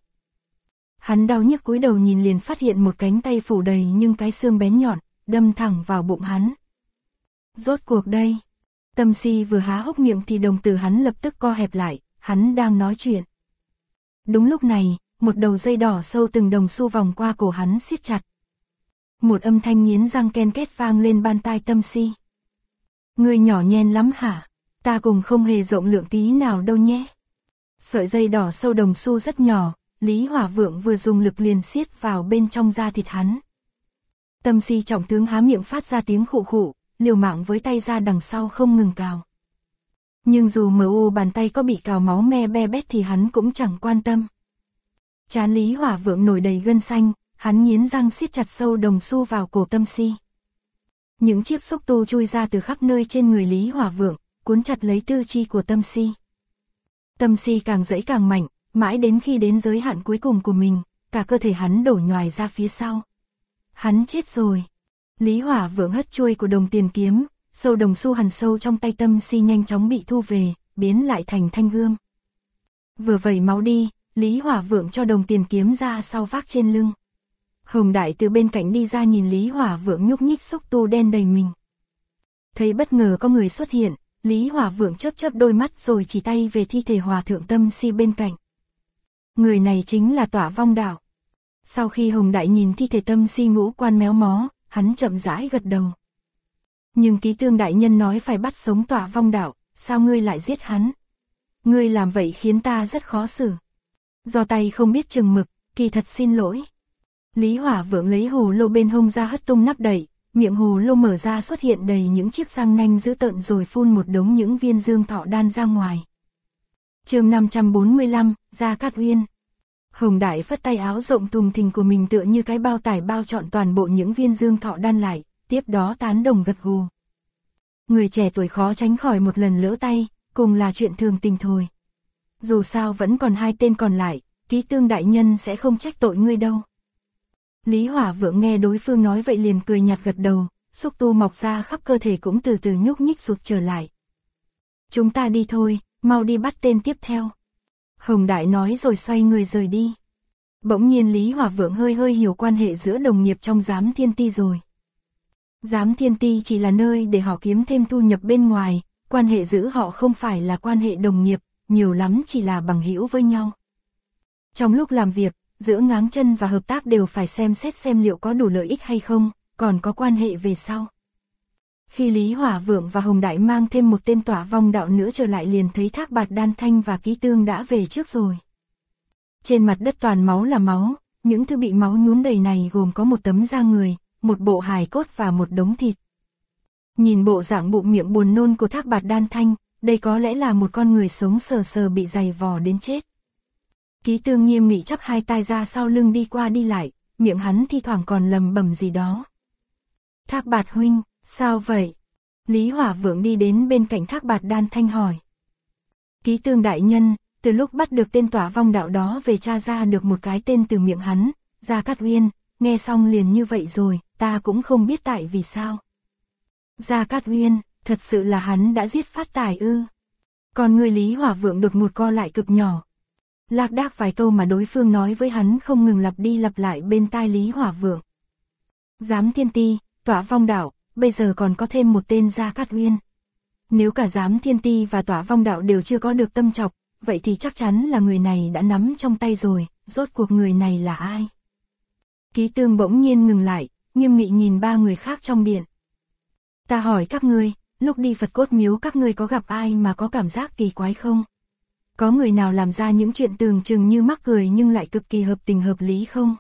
Hắn đau nhức cúi đầu nhìn liền phát hiện một cánh tay phủ đầy nhưng cái xương bén nhọn, đâm thẳng vào bụng hắn. Rốt cuộc đây. Tâm Si vừa há hốc miệng thì đồng tử hắn lập tức co hẹp lại, hắn đang nói chuyện. Đúng lúc này, một đầu dây đỏ sâu từng đồng xu vòng qua cổ hắn siết chặt. Một âm thanh nghiến răng ken két vang lên ban tai Tâm Si. Ngươi nhỏ nhen lắm hả? Ta cùng không hề rộng lượng tí nào đâu nhé. Sợi dây đỏ sâu đồng xu rất nhỏ, Lý Hỏa Vượng vừa dùng lực liền siết vào bên trong da thịt hắn. Tâm Si trọng tướng há miệng phát ra tiếng khụ khụ, liều mạng với tay ra đằng sau không ngừng cào. Nhưng dù bàn tay có bị cào máu me be bét thì hắn cũng chẳng quan tâm. Trán Lý Hỏa Vượng nổi đầy gân xanh, hắn nghiến răng siết chặt sâu đồng xu vào cổ Tâm Si. Những chiếc xúc tu chui ra từ khắp nơi trên người Lý Hỏa Vượng, cuốn chặt lấy tư chi của Tâm Si. Tâm Si càng giãy càng mạnh, mãi đến khi đến giới hạn cuối cùng của mình, cả cơ thể hắn đổ nhoài ra phía sau. Hắn chết rồi. Lý Hỏa Vượng hất chuôi của đồng tiền kiếm, sâu đồng xu hằn sâu trong tay Tâm Si nhanh chóng bị thu về, biến lại thành thanh gươm. Vừa vẩy máu đi, Lý Hỏa Vượng cho đồng tiền kiếm ra sau vác trên lưng. Hồng Đại từ bên cạnh đi ra nhìn Lý Hỏa Vượng nhúc nhích xúc tu đen đầy mình. Thấy bất ngờ có người xuất hiện, Lý Hỏa Vượng chớp chớp đôi mắt rồi chỉ tay về thi thể Hòa Thượng Tâm Si bên cạnh. Người này chính là Tỏa Vong đạo. Sau khi Hồng Đại nhìn thi thể Tâm Si ngũ quan méo mó, hắn chậm rãi gật đầu. Nhưng Ký Tương đại nhân nói phải bắt sống Tỏa Vong đạo, sao ngươi lại giết hắn? Ngươi làm vậy khiến ta rất khó xử. Do tay không biết chừng mực, kỳ thật xin lỗi. Lý Hỏa Vượng lấy hồ lô bên hông ra hất tung nắp đậy, miệng hồ lô mở ra xuất hiện đầy những chiếc răng nanh dữ tợn rồi phun một đống những viên dương thọ đan ra ngoài. Chương 545, Gia Cát Uyên. Hồng Đại phất tay áo rộng thùng thình của mình tựa như cái bao tải bao trọn toàn bộ những viên dương thọ đan lại, tiếp đó tán đồng gật gù. Người trẻ tuổi khó tránh khỏi một lần lỡ tay, cùng là chuyện thường tình thôi. Dù sao vẫn còn hai tên còn lại, Ký Tương đại nhân sẽ không trách tội ngươi đâu. Lý Hỏa Vượng nghe đối phương nói vậy liền cười nhạt gật đầu, xúc tu mọc ra khắp cơ thể cũng từ từ nhúc nhích rụt trở lại. Chúng ta đi thôi, mau đi bắt tên tiếp theo. Hồng Đại nói rồi xoay người rời đi. Bỗng nhiên Lý Hỏa Vượng hơi hiểu quan hệ giữa đồng nghiệp trong Giám Thiên Ti rồi. Giám Thiên Ti chỉ là nơi để họ kiếm thêm thu nhập bên ngoài, quan hệ giữa họ không phải là quan hệ đồng nghiệp, nhiều lắm chỉ là bằng hữu với nhau. Trong lúc làm việc, giữa ngáng chân và hợp tác đều phải xem xét xem liệu có đủ lợi ích hay không, còn có quan hệ về sau. Khi Lý Hỏa Vượng và Hồng Đại mang thêm một tên tỏa vong đạo nữa trở lại liền thấy Thác Bạt Đan Thanh và Ký Tương đã về trước rồi. Trên mặt đất toàn máu là máu, những thứ bị máu nhuốm đầy này gồm có một tấm da người, một bộ hài cốt và một đống thịt. Nhìn bộ dạng bụng miệng buồn nôn của Thác Bạt Đan Thanh, đây có lẽ là một con người sống sờ sờ bị giày vò đến chết. Ký Tương nghiêm nghị chắp hai tay ra sau lưng đi qua đi lại, miệng hắn thi thoảng còn lầm bầm gì đó. Thác Bạt huynh, sao vậy? Lý Hỏa Vượng đi đến bên cạnh Thác Bạt Đan Thanh hỏi. Ký Tương đại nhân, từ lúc bắt được tên tỏa vong đạo đó về tra ra được một cái tên từ miệng hắn, Gia Cát Uyên, nghe xong liền như vậy rồi, ta cũng không biết tại vì sao. Gia Cát Uyên, thật sự là hắn đã giết Phát Tài ư? Còn người Lý Hỏa Vượng đột ngột co lại cực nhỏ. Lạc đác vài câu mà đối phương nói với hắn không ngừng lặp đi lặp lại bên tai Lý Hỏa Vượng. Giám Thiên Ti, tỏa vong đạo, bây giờ còn có thêm một tên Gia Cát Uyên. Nếu cả Giám Thiên Ti và tỏa vong đạo đều chưa có được tâm trọc, vậy thì chắc chắn là người này đã nắm trong tay rồi, rốt cuộc người này là ai? Ký Tương bỗng nhiên ngừng lại, nghiêm nghị nhìn ba người khác trong điện. Ta hỏi các ngươi, lúc đi Phật Cốt Miếu các ngươi có gặp ai mà có cảm giác kỳ quái không? Có người nào làm ra những chuyện tưởng chừng như mắc cười nhưng lại cực kỳ hợp tình hợp lý không?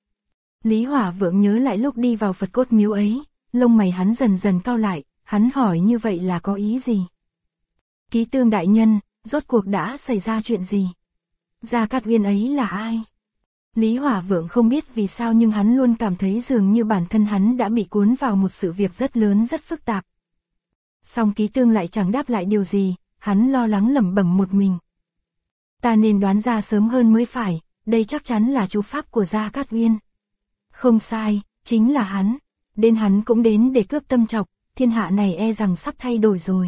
Lý Hỏa Vượng nhớ lại lúc đi vào Phật Cốt Miếu ấy, lông mày hắn dần dần cau lại, hắn hỏi như vậy là có ý gì? Ký Tương đại nhân, rốt cuộc đã xảy ra chuyện gì? Gia Cát Uyên ấy là ai? Lý Hỏa Vượng không biết vì sao nhưng hắn luôn cảm thấy dường như bản thân hắn đã bị cuốn vào một sự việc rất lớn rất phức tạp. Song Ký Tương lại chẳng đáp lại điều gì, hắn lo lắng lẩm bẩm một mình. Ta nên đoán ra sớm hơn mới phải, đây chắc chắn là chú pháp của Gia Cát Uyên. Không sai, chính là hắn. Đến hắn cũng đến để cướp tâm trọc, thiên hạ này e rằng sắp thay đổi rồi.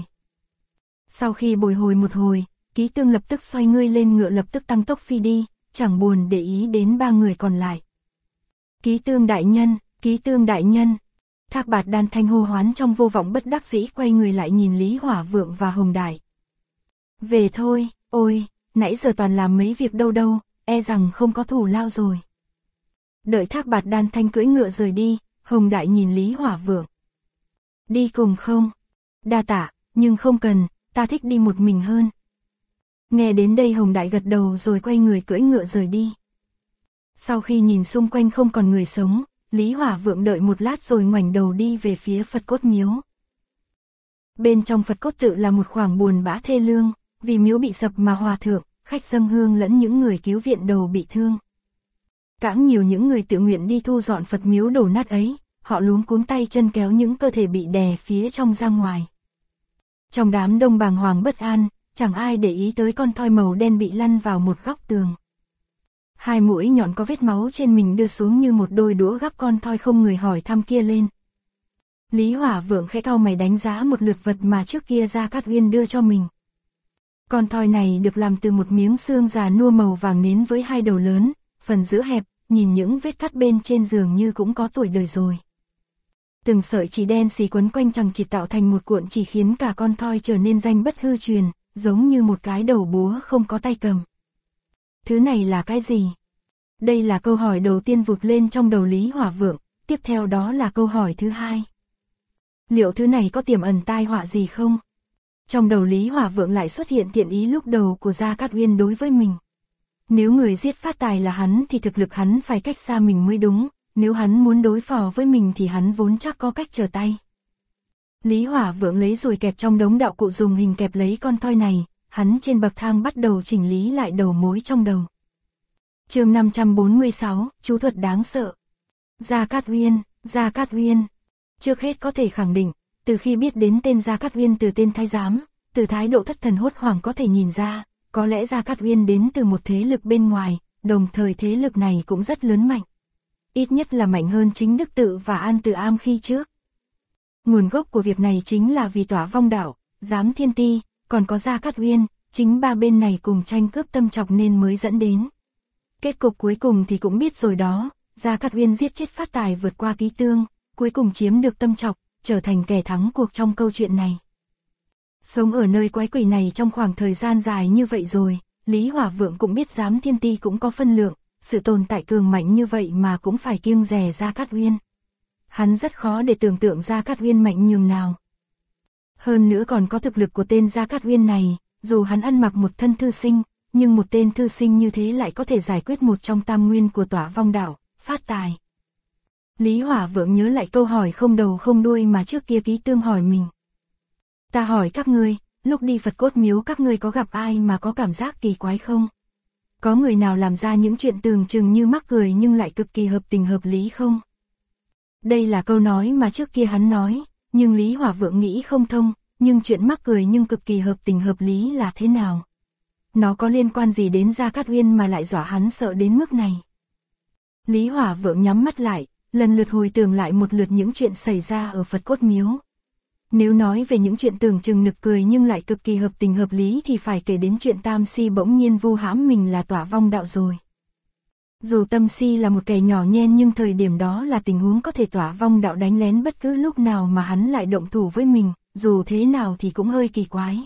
Sau khi bồi hồi một hồi, Ký Tương lập tức xoay ngươi lên ngựa lập tức tăng tốc phi đi, chẳng buồn để ý đến ba người còn lại. Ký Tương đại nhân, Ký Tương đại nhân. Thác Bạt Đan Thanh hô hoán trong vô vọng bất đắc dĩ quay người lại nhìn Lý Hỏa Vượng và Hồng Đại. Về thôi, ôi, nãy giờ toàn làm mấy việc đâu, e rằng không có thù lao rồi. Đợi Thác Bạt Đan Thanh cưỡi ngựa rời đi, Hồng Đại nhìn Lý Hỏa Vượng. Đi cùng không? Đa tạ, nhưng không cần, ta thích đi một mình hơn. Nghe đến đây Hồng Đại gật đầu rồi quay người cưỡi ngựa rời đi. Sau khi nhìn xung quanh không còn người sống, Lý Hỏa Vượng đợi một lát rồi ngoảnh đầu đi về phía Phật Cốt Miếu. Bên trong Phật Cốt Tự là một khoảng buồn bã thê lương, vì miếu bị sập mà hòa thượng, khách dâng hương lẫn những người cứu viện đầu bị thương. Càng nhiều những người tự nguyện đi thu dọn Phật miếu đổ nát ấy, họ luống cuống tay chân kéo những cơ thể bị đè phía trong ra ngoài. Trong đám đông bàng hoàng bất an, chẳng ai để ý tới con thoi màu đen bị lăn vào một góc tường. Hai mũi nhọn có vết máu trên mình đưa xuống như một đôi đũa gắp con thoi không người hỏi thăm kia lên. Lý Hỏa Vượng khẽ cau mày đánh giá một lượt vật mà trước kia Gia Cát Uyên đưa cho mình. Con thoi này được làm từ một miếng xương già nua màu vàng nến với hai đầu lớn, phần giữa hẹp, nhìn những vết cắt bên trên dường như cũng có tuổi đời rồi. Từng sợi chỉ đen xì quấn quanh chằng chịt tạo thành một cuộn chỉ khiến cả con thoi trở nên danh bất hư truyền, giống như một cái đầu búa không có tay cầm. Thứ này là cái gì? Đây là câu hỏi đầu tiên vụt lên trong đầu Lý Hỏa Vượng, tiếp theo đó là câu hỏi thứ hai. Liệu thứ này có tiềm ẩn tai họa gì không? Trong đầu Lý Hỏa Vượng lại xuất hiện thiện ý lúc đầu của Gia Cát Uyên đối với mình. Nếu người giết Phát Tài là hắn thì thực lực hắn phải cách xa mình mới đúng, nếu hắn muốn đối phó với mình thì hắn vốn chắc có cách trở tay. Lý Hỏa Vượng lấy dùi kẹp trong đống đạo cụ dùng hình kẹp lấy con thoi này, hắn trên bậc thang bắt đầu chỉnh lý lại đầu mối trong đầu. Chương 546, chú thuật đáng sợ. Gia Cát Uyên, Gia Cát Uyên. Trước hết có thể khẳng định, từ khi biết đến tên Gia Cát Uyên từ tên thái giám, từ thái độ thất thần hốt hoảng có thể nhìn ra, có lẽ Gia Cát Uyên đến từ một thế lực bên ngoài, đồng thời thế lực này cũng rất lớn mạnh. Ít nhất là mạnh hơn chính Đức Tự và An Từ Am khi trước. Nguồn gốc của việc này chính là vì Tỏa Vong Đạo, Giám Thiên Ti, còn có Gia Cát Uyên, chính ba bên này cùng tranh cướp tâm trọc nên mới dẫn đến. Kết cục cuối cùng thì cũng biết rồi đó, Gia Cát Uyên giết chết Phát Tài vượt qua Ký Tương, cuối cùng chiếm được tâm trọc, trở thành kẻ thắng cuộc trong câu chuyện này. Sống ở nơi quái quỷ này trong khoảng thời gian dài như vậy rồi, Lý Hỏa Vượng cũng biết Giám Thiên Ti cũng có phân lượng, sự tồn tại cường mạnh như vậy mà cũng phải kiêng dè Gia Cát Uyên. Hắn rất khó để tưởng tượng Gia Cát Uyên mạnh nhường nào. Hơn nữa còn có thực lực của tên Gia Cát Uyên này, dù hắn ăn mặc một thân thư sinh, nhưng một tên thư sinh như thế lại có thể giải quyết một trong tam nguyên của Tỏa Vong đạo, phát tài. Lý Hỏa Vượng nhớ lại câu hỏi không đầu không đuôi mà trước kia Ký Tương hỏi mình. Ta hỏi các ngươi, lúc đi Phật Cốt Miếu các ngươi có gặp ai mà có cảm giác kỳ quái không? Có người nào làm ra những chuyện tưởng chừng như mắc cười nhưng lại cực kỳ hợp tình hợp lý không? Đây là câu nói mà trước kia hắn nói, nhưng Lý Hỏa Vượng nghĩ không thông, nhưng chuyện mắc cười nhưng cực kỳ hợp tình hợp lý là thế nào? Nó có liên quan gì đến Gia Cát Uyên mà lại dọa hắn sợ đến mức này? Lý Hỏa Vượng nhắm mắt lại, lần lượt hồi tưởng lại một lượt những chuyện xảy ra ở Phật Cốt Miếu. Nếu nói về những chuyện tưởng chừng nực cười nhưng lại cực kỳ hợp tình hợp lý thì phải kể đến chuyện Tam Si bỗng nhiên vu hãm mình là Tỏa Vong đạo rồi. Dù Tâm Si là một kẻ nhỏ nhen nhưng thời điểm đó là tình huống có thể Tỏa Vong đạo đánh lén bất cứ lúc nào mà hắn lại động thủ với mình, dù thế nào thì cũng hơi kỳ quái.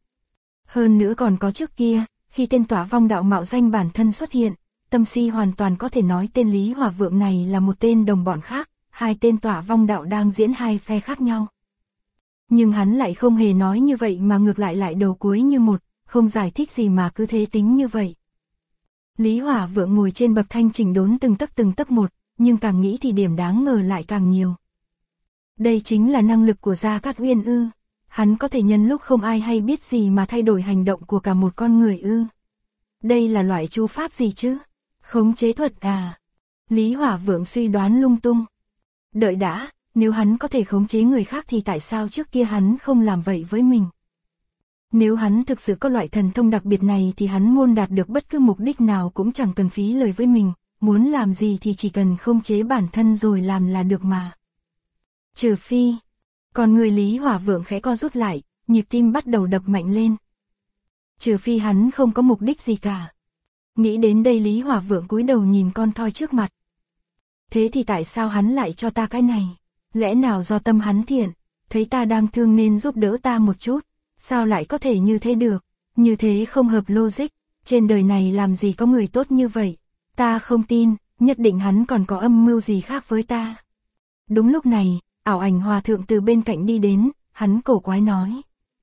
Hơn nữa còn có trước kia, khi tên Tỏa Vong đạo mạo danh bản thân xuất hiện, Tâm Si hoàn toàn có thể nói tên Lý Hỏa Vượng này là một tên đồng bọn khác, hai tên Tỏa Vong đạo đang diễn hai phe khác nhau. Nhưng hắn lại không hề nói như vậy mà ngược lại đầu cuối như một, không giải thích gì mà cứ thế tính như vậy. Lý Hỏa Vượng ngồi trên bậc thanh chỉnh đốn từng tấc một, nhưng càng nghĩ thì điểm đáng ngờ lại càng nhiều. Đây chính là năng lực của Gia Cát Uyên ư? Hắn có thể nhân lúc không ai hay biết gì mà thay đổi hành động của cả một con người ư? Đây là loại chú pháp gì chứ? Khống chế thuật à? Lý Hỏa Vượng suy đoán lung tung. Đợi đã, nếu hắn có thể khống chế người khác thì tại sao trước kia hắn không làm vậy với mình? Nếu hắn thực sự có loại thần thông đặc biệt này thì hắn muốn đạt được bất cứ mục đích nào cũng chẳng cần phí lời với mình, muốn làm gì thì chỉ cần khống chế bản thân rồi làm là được mà. Trừ phi, còn người Lý Hỏa Vượng khẽ co rút lại, nhịp tim bắt đầu đập mạnh lên. Trừ phi hắn không có mục đích gì cả. Nghĩ đến đây Lý Hỏa Vượng cúi đầu nhìn con thoi trước mặt. Thế thì tại sao hắn lại cho ta cái này? Lẽ nào do tâm hắn thiện, thấy ta đang thương nên giúp đỡ ta một chút, sao lại có thể như thế được? Như thế không hợp logic, trên đời này làm gì có người tốt như vậy? Ta không tin, nhất định hắn còn có âm mưu gì khác với ta. Đúng lúc này, ảo ảnh hòa thượng từ bên cạnh đi đến, hắn cổ quái nói.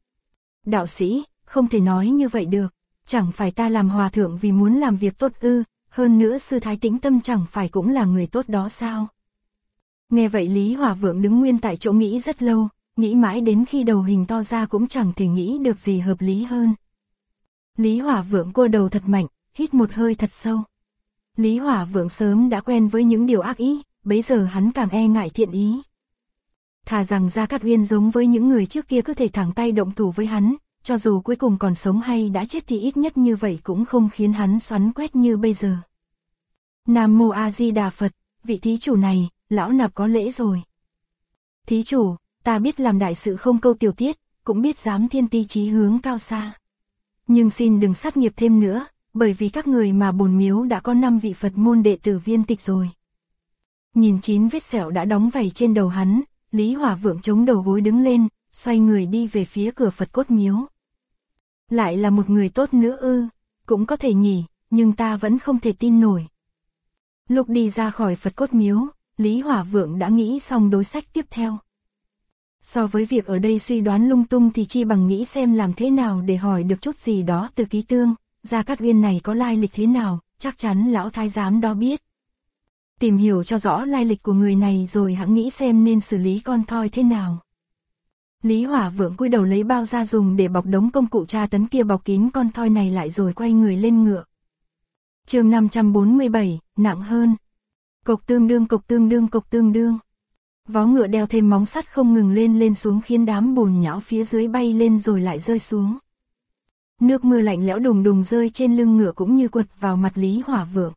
Đạo sĩ, không thể nói như vậy được, chẳng phải ta làm hòa thượng vì muốn làm việc tốt ư, hơn nữa sư Thái Tĩnh Tâm chẳng phải cũng là người tốt đó sao? Nghe vậy Lý Hỏa Vượng đứng nguyên tại chỗ nghĩ rất lâu, nghĩ mãi đến khi đầu hình to ra cũng chẳng thể nghĩ được gì hợp lý hơn. Lý Hỏa Vượng cua đầu thật mạnh, hít một hơi thật sâu. Lý Hỏa Vượng sớm đã quen với những điều ác ý, bấy giờ hắn càng e ngại thiện ý. Thà rằng Gia Cát Uyên giống với những người trước kia cứ thể thẳng tay động thủ với hắn, cho dù cuối cùng còn sống hay đã chết thì ít nhất như vậy cũng không khiến hắn xoắn quét như bây giờ. Nam Mô A Di Đà Phật, vị thí chủ này, lão nạp có lễ rồi. Thí chủ, ta biết làm đại sự không câu tiểu tiết, cũng biết dám thiên ti chí hướng cao xa. Nhưng xin đừng sát nghiệp thêm nữa, bởi vì các người mà bổn miếu đã có 5 vị Phật môn đệ tử viên tịch rồi. Nhìn 9 vết sẹo đã đóng vảy trên đầu hắn, Lý Hỏa Vượng chống đầu gối đứng lên, xoay người đi về phía cửa Phật Cốt Miếu. Lại là một người tốt nữa ư? Cũng có thể nhỉ, nhưng ta vẫn không thể tin nổi. Lúc đi ra khỏi Phật Cốt Miếu, Lý Hỏa Vượng đã nghĩ xong đối sách tiếp theo. So với việc ở đây suy đoán lung tung thì chi bằng nghĩ xem làm thế nào để hỏi được chút gì đó từ Ký Tương, Gia Cát Uyên này có lai lịch thế nào, chắc chắn lão thái giám đó biết. Tìm hiểu cho rõ lai lịch của người này rồi hãng nghĩ xem nên xử lý con thoi thế nào. Lý Hỏa Vượng cúi đầu lấy bao da dùng để bọc đống công cụ tra tấn kia bọc kín con thoi này lại rồi quay người lên ngựa. Chương 547, nặng hơn. Cộc tương đương cộc tương đương cộc tương đương. Vó ngựa đeo thêm móng sắt không ngừng lên xuống khiến đám bùn nhão phía dưới bay lên rồi lại rơi xuống. Nước mưa lạnh lẽo đùng đùng rơi trên lưng ngựa cũng như quật vào mặt Lý Hỏa Vượng.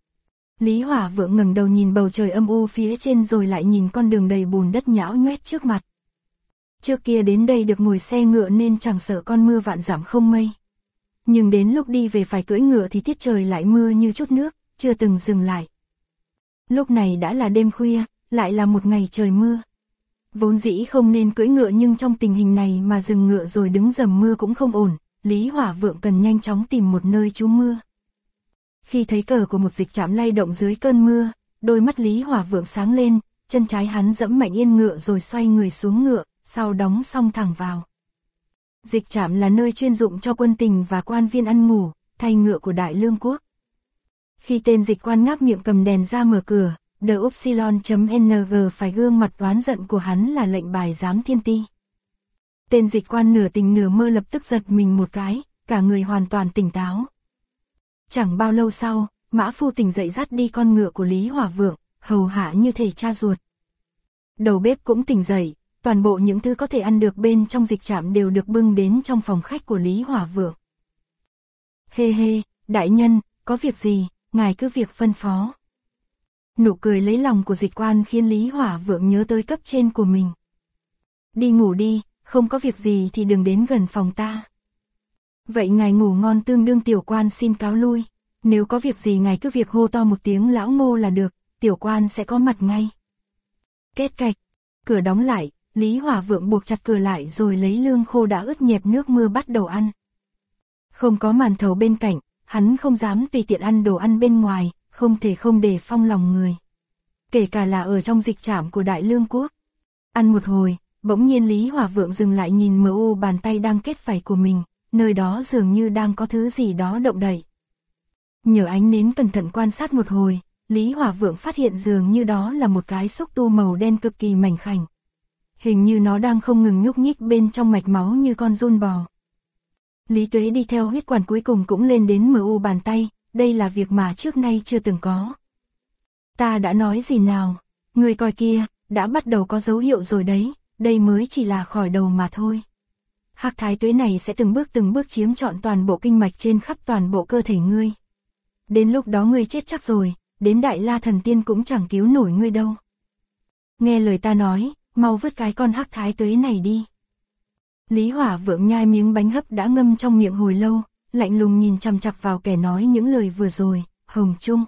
Lý Hỏa Vượng ngẩng đầu nhìn bầu trời âm u phía trên rồi lại nhìn con đường đầy bùn đất nhão nhoét trước mặt. Trước kia đến đây được ngồi xe ngựa nên chẳng sợ con mưa vạn dặm không mây. Nhưng đến lúc đi về phải cưỡi ngựa thì tiết trời lại mưa như chút nước, chưa từng dừng lại. Lúc này đã là đêm khuya, lại là một ngày trời mưa. Vốn dĩ không nên cưỡi ngựa nhưng trong tình hình này mà dừng ngựa rồi đứng dầm mưa cũng không ổn, Lý Hỏa Vượng cần nhanh chóng tìm một nơi trú mưa. Khi thấy cờ của một dịch trạm lay động dưới cơn mưa, đôi mắt Lý Hỏa Vượng sáng lên, chân trái hắn giẫm mạnh yên ngựa rồi xoay người xuống ngựa, sau đóng xong thẳng vào. Dịch trạm là nơi chuyên dụng cho quân tình và quan viên ăn ngủ, thay ngựa của Đại Lương quốc. Khi tên dịch quan ngáp miệng cầm đèn ra mở cửa, The Upsilon.ng phải gương mặt oán giận của hắn là lệnh bài giám thiên ti. Tên dịch quan nửa tỉnh nửa mơ lập tức giật mình một cái, cả người hoàn toàn tỉnh táo. Chẳng bao lâu sau, mã phu tỉnh dậy dắt đi con ngựa của Lý Hỏa Vượng, hầu hạ như thể cha ruột. Đầu bếp cũng tỉnh dậy, toàn bộ những thứ có thể ăn được bên trong dịch trạm đều được bưng đến trong phòng khách của Lý Hỏa Vượng. Hê hê, đại nhân, có việc gì, ngài cứ việc phân phó. Nụ cười lấy lòng của dịch quan khiến Lý Hỏa Vượng nhớ tới cấp trên của mình. Đi ngủ đi, không có việc gì thì đừng đến gần phòng ta. Vậy ngài ngủ ngon, tương đương tiểu quan xin cáo lui. Nếu có việc gì ngài cứ việc hô to một tiếng lão Ngô là được, tiểu quan sẽ có mặt ngay. Két cạch, cửa đóng lại, Lý Hỏa Vượng buộc chặt cửa lại rồi lấy lương khô đã ướt nhẹp nước mưa bắt đầu ăn. Không có màn thầu bên cạnh, hắn không dám tùy tiện ăn đồ ăn bên ngoài, không thể không đề phòng lòng người. Kể cả là ở trong dịch trạm của Đại Lương quốc. Ăn một hồi, bỗng nhiên Lý Hỏa Vượng dừng lại nhìn MU bàn tay đang kết vảy của mình, nơi đó dường như đang có thứ gì đó động đậy. Nhờ ánh nến cẩn thận quan sát một hồi, Lý Hỏa Vượng phát hiện dường như đó là một cái xúc tu màu đen cực kỳ mảnh khảnh. Hình như nó đang không ngừng nhúc nhích bên trong mạch máu như con giun bò. Lý Tuế đi theo huyết quản cuối cùng cũng lên đến MU bàn tay, đây là việc mà trước nay chưa từng có. Ta đã nói gì nào, người coi kia, đã bắt đầu có dấu hiệu rồi đấy, đây mới chỉ là khởi đầu mà thôi. Hắc thái tuế này sẽ từng bước chiếm trọn toàn bộ kinh mạch trên khắp toàn bộ cơ thể ngươi. Đến lúc đó ngươi chết chắc rồi, đến Đại La Thần Tiên cũng chẳng cứu nổi ngươi đâu. Nghe lời ta nói, mau vứt cái con hắc thái tuế này đi. Lý Hỏa Vượng nhai miếng bánh hấp đã ngâm trong miệng hồi lâu, lạnh lùng nhìn chằm chằm vào kẻ nói những lời vừa rồi, Hồng Trung.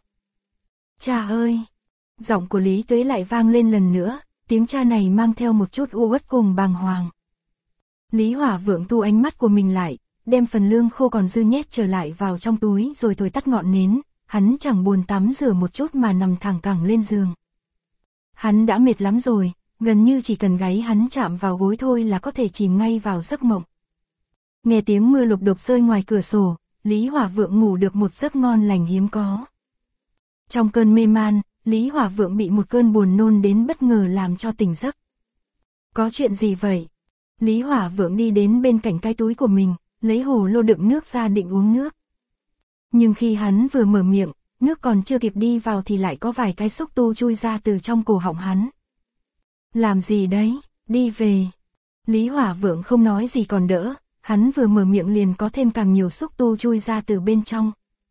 Cha ơi! Giọng của Lý Tuế lại vang lên lần nữa, tiếng cha này mang theo một chút u uất cùng bàng hoàng. Lý Hỏa Vượng thu ánh mắt của mình lại, đem phần lương khô còn dư nhét trở lại vào trong túi rồi thổi tắt ngọn nến, hắn chẳng buồn tắm rửa một chút mà nằm thẳng cẳng lên giường. Hắn đã mệt lắm rồi, gần như chỉ cần gáy hắn chạm vào gối thôi là có thể chìm ngay vào giấc mộng. Nghe tiếng mưa lục đục rơi ngoài cửa sổ, Lý Hỏa Vượng ngủ được một giấc ngon lành hiếm có. Trong cơn mê man, Lý Hỏa Vượng bị một cơn buồn nôn đến bất ngờ làm cho tỉnh giấc. Có chuyện gì vậy? Lý Hỏa Vượng đi đến bên cạnh cái túi của mình, lấy hồ lô đựng nước ra định uống nước. Nhưng khi hắn vừa mở miệng, nước còn chưa kịp đi vào thì lại có vài cái xúc tu chui ra từ trong cổ họng hắn. Làm gì đấy, đi về. Lý Hỏa Vượng không nói gì còn đỡ, hắn vừa mở miệng liền có thêm càng nhiều xúc tu chui ra từ bên trong.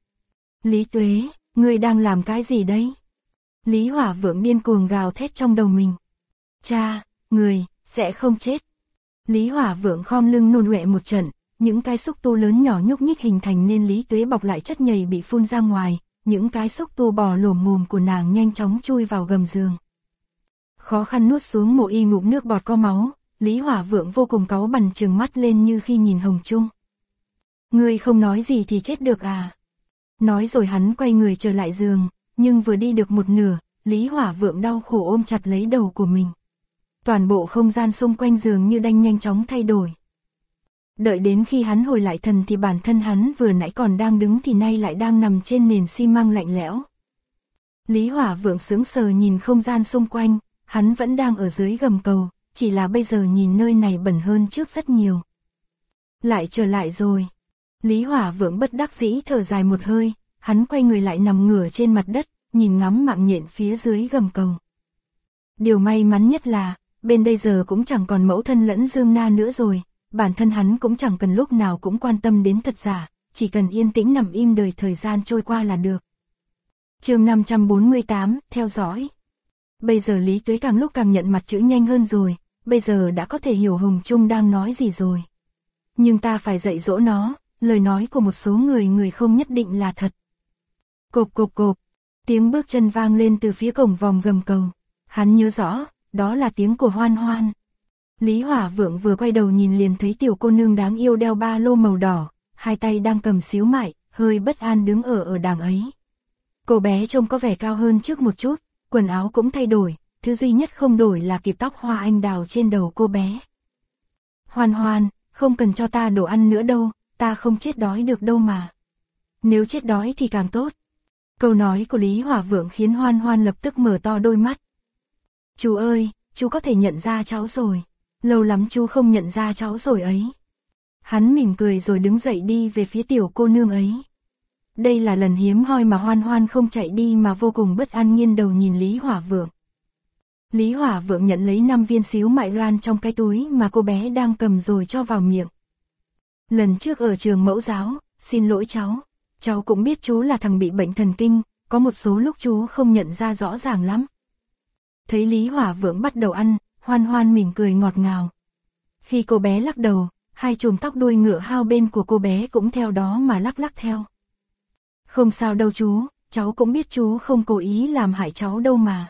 Lý Tuế, ngươi đang làm cái gì đấy? Lý Hỏa Vượng điên cuồng gào thét trong đầu mình. Cha, người, sẽ không chết. Lý Hỏa Vượng khom lưng nôn ọe một trận, những cái xúc tu lớn nhỏ nhúc nhích hình thành nên Lý Tuế bọc lại chất nhầy bị phun ra ngoài, những cái xúc tu bò lồm ngồm của nàng nhanh chóng chui vào gầm giường. Khó khăn nuốt xuống một y ngụm nước bọt có máu, Lý Hỏa Vượng vô cùng cáu bằn trừng mắt lên như khi nhìn Hồng Trung. Ngươi không nói gì thì chết được à? Nói rồi hắn quay người trở lại giường, nhưng vừa đi được một nửa, Lý Hỏa Vượng đau khổ ôm chặt lấy đầu của mình. Toàn bộ không gian xung quanh giường như đang nhanh chóng thay đổi. Đợi đến khi hắn hồi lại thần thì bản thân hắn vừa nãy còn đang đứng thì nay lại đang nằm trên nền xi măng lạnh lẽo. Lý Hỏa Vượng sững sờ nhìn không gian xung quanh, hắn vẫn đang ở dưới gầm cầu, chỉ là bây giờ nhìn nơi này bẩn hơn trước rất nhiều. Lại trở lại rồi. Lý Hỏa Vượng bất đắc dĩ thở dài một hơi, hắn quay người lại nằm ngửa trên mặt đất, nhìn ngắm mạng nhện phía dưới gầm cầu. Điều may mắn nhất là, bên đây giờ cũng chẳng còn mẫu thân lẫn Dương Na nữa rồi, bản thân hắn cũng chẳng cần lúc nào cũng quan tâm đến thật giả, chỉ cần yên tĩnh nằm im đời thời gian trôi qua là được. Chương 548, theo dõi. Bây giờ Lý Tuế càng lúc càng nhận mặt chữ nhanh hơn rồi, bây giờ đã có thể hiểu Hồng Trung đang nói gì rồi. Nhưng ta phải dạy dỗ nó, lời nói của một số người không nhất định là thật. Cộp cộp cộp, tiếng bước chân vang lên từ phía cổng vòng gầm cầu. Hắn nhớ rõ, đó là tiếng của Hoan Hoan. Lý Hỏa Vượng vừa quay đầu nhìn liền thấy tiểu cô nương đáng yêu đeo ba lô màu đỏ, hai tay đang cầm xíu mại, hơi bất an đứng ở đàng ấy. Cô bé trông có vẻ cao hơn trước một chút, quần áo cũng thay đổi, thứ duy nhất không đổi là kịp tóc hoa anh đào trên đầu cô bé. Hoan Hoan, không cần cho ta đồ ăn nữa đâu, ta không chết đói được đâu mà. Nếu chết đói thì càng tốt. Câu nói của Lý Hỏa Vượng khiến Hoan Hoan lập tức mở to đôi mắt. Chú ơi, chú có thể nhận ra cháu rồi. Lâu lắm chú không nhận ra cháu rồi ấy. Hắn mỉm cười rồi đứng dậy đi về phía tiểu cô nương ấy. Đây là lần hiếm hoi mà Hoan Hoan không chạy đi mà vô cùng bất an nghiêng đầu nhìn Lý Hỏa Vượng. Lý Hỏa Vượng nhận lấy 5 viên xíu mại ran trong cái túi mà cô bé đang cầm rồi cho vào miệng. Lần trước ở trường mẫu giáo, xin lỗi cháu cũng biết chú là thằng bị bệnh thần kinh, có một số lúc chú không nhận ra rõ ràng lắm. Thấy Lý Hỏa Vượng bắt đầu ăn, Hoan Hoan mỉm cười ngọt ngào. Khi cô bé lắc đầu, hai chùm tóc đuôi ngựa hao bên của cô bé cũng theo đó mà lắc lắc theo. Không sao đâu chú, cháu cũng biết chú không cố ý làm hại cháu đâu mà.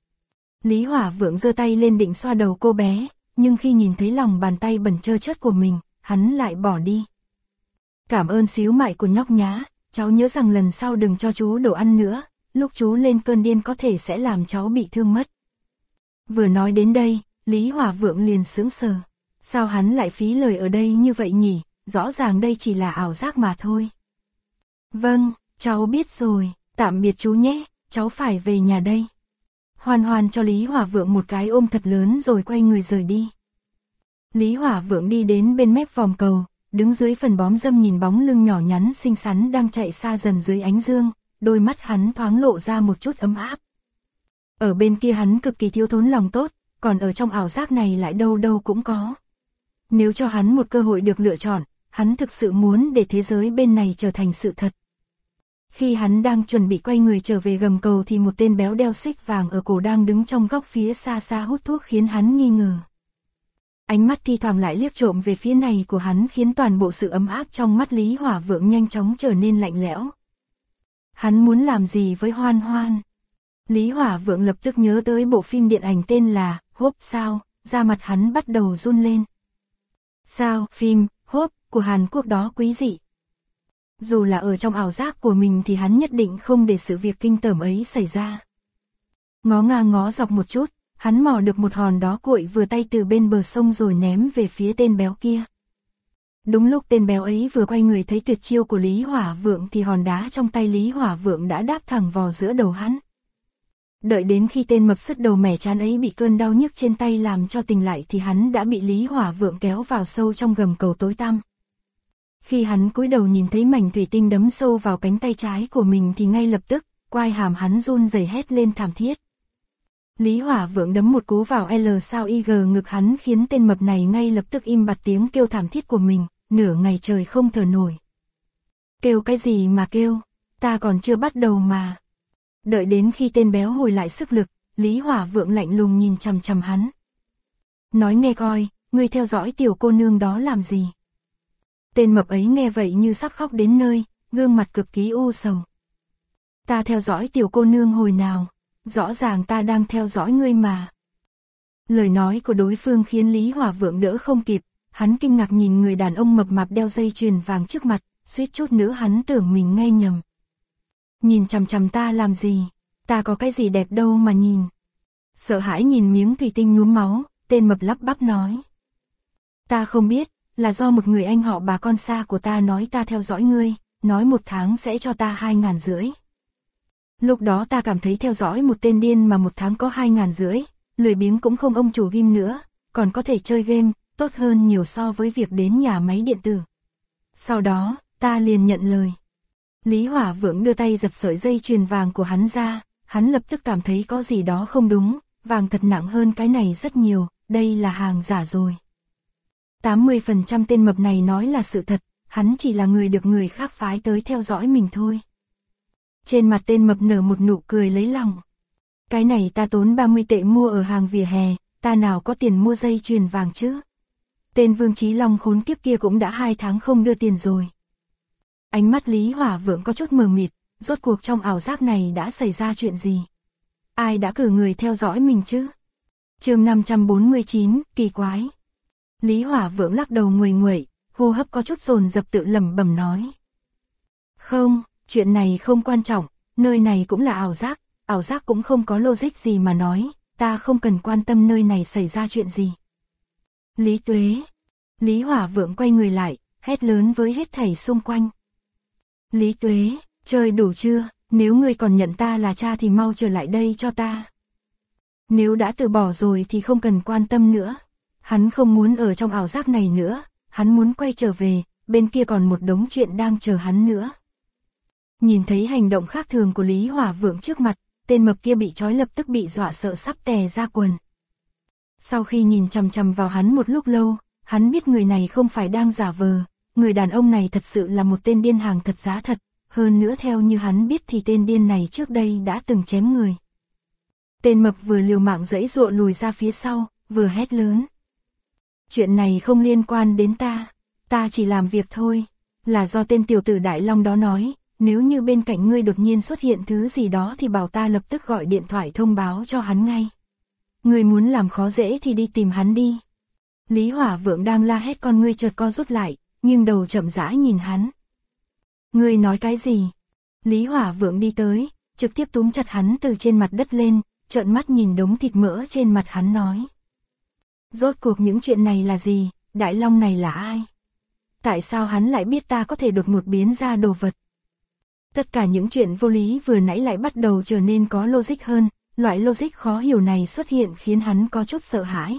Lý Hỏa Vượng giơ tay lên định xoa đầu cô bé, nhưng khi nhìn thấy lòng bàn tay bẩn trơ trớt của mình, hắn lại bỏ đi. Cảm ơn xíu mại của nhóc nhá, cháu nhớ rằng lần sau đừng cho chú đồ ăn nữa, lúc chú lên cơn điên có thể sẽ làm cháu bị thương mất. Vừa nói đến đây, Lý Hỏa Vượng liền sững sờ. Sao hắn lại phí lời ở đây như vậy nhỉ, rõ ràng đây chỉ là ảo giác mà thôi. Vâng, cháu biết rồi, tạm biệt chú nhé, cháu phải về nhà đây. Hoan Hoan cho Lý Hỏa Vượng một cái ôm thật lớn rồi quay người rời đi. Lý Hỏa Vượng đi đến bên mép vòm cầu, đứng dưới phần bóm râm nhìn bóng lưng nhỏ nhắn xinh xắn đang chạy xa dần dưới ánh dương, đôi mắt hắn thoáng lộ ra một chút ấm áp. Ở bên kia hắn cực kỳ thiếu thốn lòng tốt, còn ở trong ảo giác này lại đâu đâu cũng có. Nếu cho hắn một cơ hội được lựa chọn, hắn thực sự muốn để thế giới bên này trở thành sự thật. Khi hắn đang chuẩn bị quay người trở về gầm cầu thì một tên béo đeo xích vàng ở cổ đang đứng trong góc phía xa xa hút thuốc khiến hắn nghi ngờ. Ánh mắt thi thoảng lại liếc trộm về phía này của hắn khiến toàn bộ sự ấm áp trong mắt Lý Hỏa Vượng nhanh chóng trở nên lạnh lẽo. Hắn muốn làm gì với Hoan Hoan? Lý Hỏa Vượng lập tức nhớ tới bộ phim điện ảnh tên là Hope sao, da mặt hắn bắt đầu run lên. Sao, phim Hope của Hàn Quốc đó quý dị. Dù là ở trong ảo giác của mình thì hắn nhất định không để sự việc kinh tởm ấy xảy ra. Ngó ngang ngó dọc một chút, hắn mò được một hòn đá cuội vừa tay từ bên bờ sông rồi ném về phía tên béo kia. Đúng lúc tên béo ấy vừa quay người thấy tuyệt chiêu của Lý Hỏa Vượng thì hòn đá trong tay Lý Hỏa Vượng đã đáp thẳng vào giữa đầu hắn. Đợi đến khi tên mập sứt đầu mẻ chán ấy bị cơn đau nhức trên tay làm cho tỉnh lại thì hắn đã bị Lý Hỏa Vượng kéo vào sâu trong gầm cầu tối tăm. Khi hắn cúi đầu nhìn thấy mảnh thủy tinh đấm sâu vào cánh tay trái của mình thì ngay lập tức, quai hàm hắn run rẩy hét lên thảm thiết. Lý Hỏa Vượng đấm một cú vào L sao IG ngực hắn khiến tên mập này ngay lập tức im bặt tiếng kêu thảm thiết của mình, nửa ngày trời không thở nổi. Kêu cái gì mà kêu, ta còn chưa bắt đầu mà. Đợi đến khi tên béo hồi lại sức lực, Lý Hỏa Vượng lạnh lùng nhìn chằm chằm hắn. Nói nghe coi, ngươi theo dõi tiểu cô nương đó làm gì? Tên mập ấy nghe vậy như sắp khóc đến nơi, gương mặt cực kỳ u sầu. Ta theo dõi tiểu cô nương hồi nào, rõ ràng ta đang theo dõi ngươi mà. Lời nói của đối phương khiến Lý Hỏa Vượng đỡ không kịp, hắn kinh ngạc nhìn người đàn ông mập mạp đeo dây chuyền vàng trước mặt, suýt chút nữa hắn tưởng mình nghe nhầm. Nhìn chằm chằm ta làm gì, ta có cái gì đẹp đâu mà nhìn. Sợ hãi nhìn miếng thủy tinh nhuốm máu, tên mập lắp bắp nói. Ta không biết, là do một người anh họ bà con xa của ta nói ta theo dõi ngươi, nói 1 tháng sẽ cho ta 2.500. Lúc đó ta cảm thấy theo dõi một tên điên mà 1 tháng có 2.500, lười biếng cũng không ông chủ game nữa, còn có thể chơi game, tốt hơn nhiều so với việc đến nhà máy điện tử. Sau đó, ta liền nhận lời. Lý Hỏa Vượng đưa tay giật sợi dây chuyền vàng của hắn ra, hắn lập tức cảm thấy có gì đó không đúng, vàng thật nặng hơn cái này rất nhiều, đây là hàng giả rồi. 80% tên mập này nói là sự thật, hắn chỉ là người được người khác phái tới theo dõi mình thôi. Trên mặt tên mập nở một nụ cười lấy lòng. Cái này ta tốn 30 tệ mua ở hàng vỉa hè, ta nào có tiền mua dây chuyền vàng chứ. Tên Vương Chí Long khốn kiếp kia cũng đã 2 tháng không đưa tiền rồi. Ánh mắt Lý Hỏa Vượng có chút mờ mịt, rốt cuộc trong ảo giác này đã xảy ra chuyện gì? Ai đã cử người theo dõi mình chứ? Chương 549, kỳ quái. Lý Hỏa Vượng lắc đầu nguầy nguậy, hô hấp có chút dồn dập tự lẩm bẩm nói. Không, chuyện này không quan trọng, nơi này cũng là ảo giác cũng không có logic gì mà nói, ta không cần quan tâm nơi này xảy ra chuyện gì. Lý Tuế. Lý Hỏa Vượng quay người lại, hét lớn với hết thảy xung quanh. Lý Tuế, chơi đủ chưa, nếu ngươi còn nhận ta là cha thì mau trở lại đây cho ta. Nếu đã từ bỏ rồi thì không cần quan tâm nữa. Hắn không muốn ở trong ảo giác này nữa, hắn muốn quay trở về, bên kia còn một đống chuyện đang chờ hắn nữa. Nhìn thấy hành động khác thường của Lý Hỏa Vượng trước mặt, tên mập kia bị trói lập tức bị dọa sợ sắp tè ra quần. Sau khi nhìn chằm chằm vào hắn một lúc lâu, hắn biết người này không phải đang giả vờ, người đàn ông này thật sự là một tên điên hàng thật giá thật, hơn nữa theo như hắn biết thì tên điên này trước đây đã từng chém người. Tên mập vừa liều mạng giãy giụa lùi ra phía sau, vừa hét lớn. Chuyện này không liên quan đến ta chỉ làm việc thôi, là do tên tiểu tử Đại Long đó nói, nếu như bên cạnh ngươi đột nhiên xuất hiện thứ gì đó thì bảo ta lập tức gọi điện thoại thông báo cho hắn ngay. Ngươi muốn làm khó dễ thì đi tìm hắn đi. Lý Hỏa Vượng đang la hét con ngươi chợt co rút lại, nghiêng đầu chậm rãi nhìn hắn. Ngươi nói cái gì? Lý Hỏa Vượng đi tới, trực tiếp túm chặt hắn từ trên mặt đất lên, trợn mắt nhìn đống thịt mỡ trên mặt hắn nói. Rốt cuộc những chuyện này là gì, Đại Long này là ai? Tại sao hắn lại biết ta có thể đột ngột biến ra đồ vật? Tất cả những chuyện vô lý vừa nãy lại bắt đầu trở nên có logic hơn, loại logic khó hiểu này xuất hiện khiến hắn có chút sợ hãi.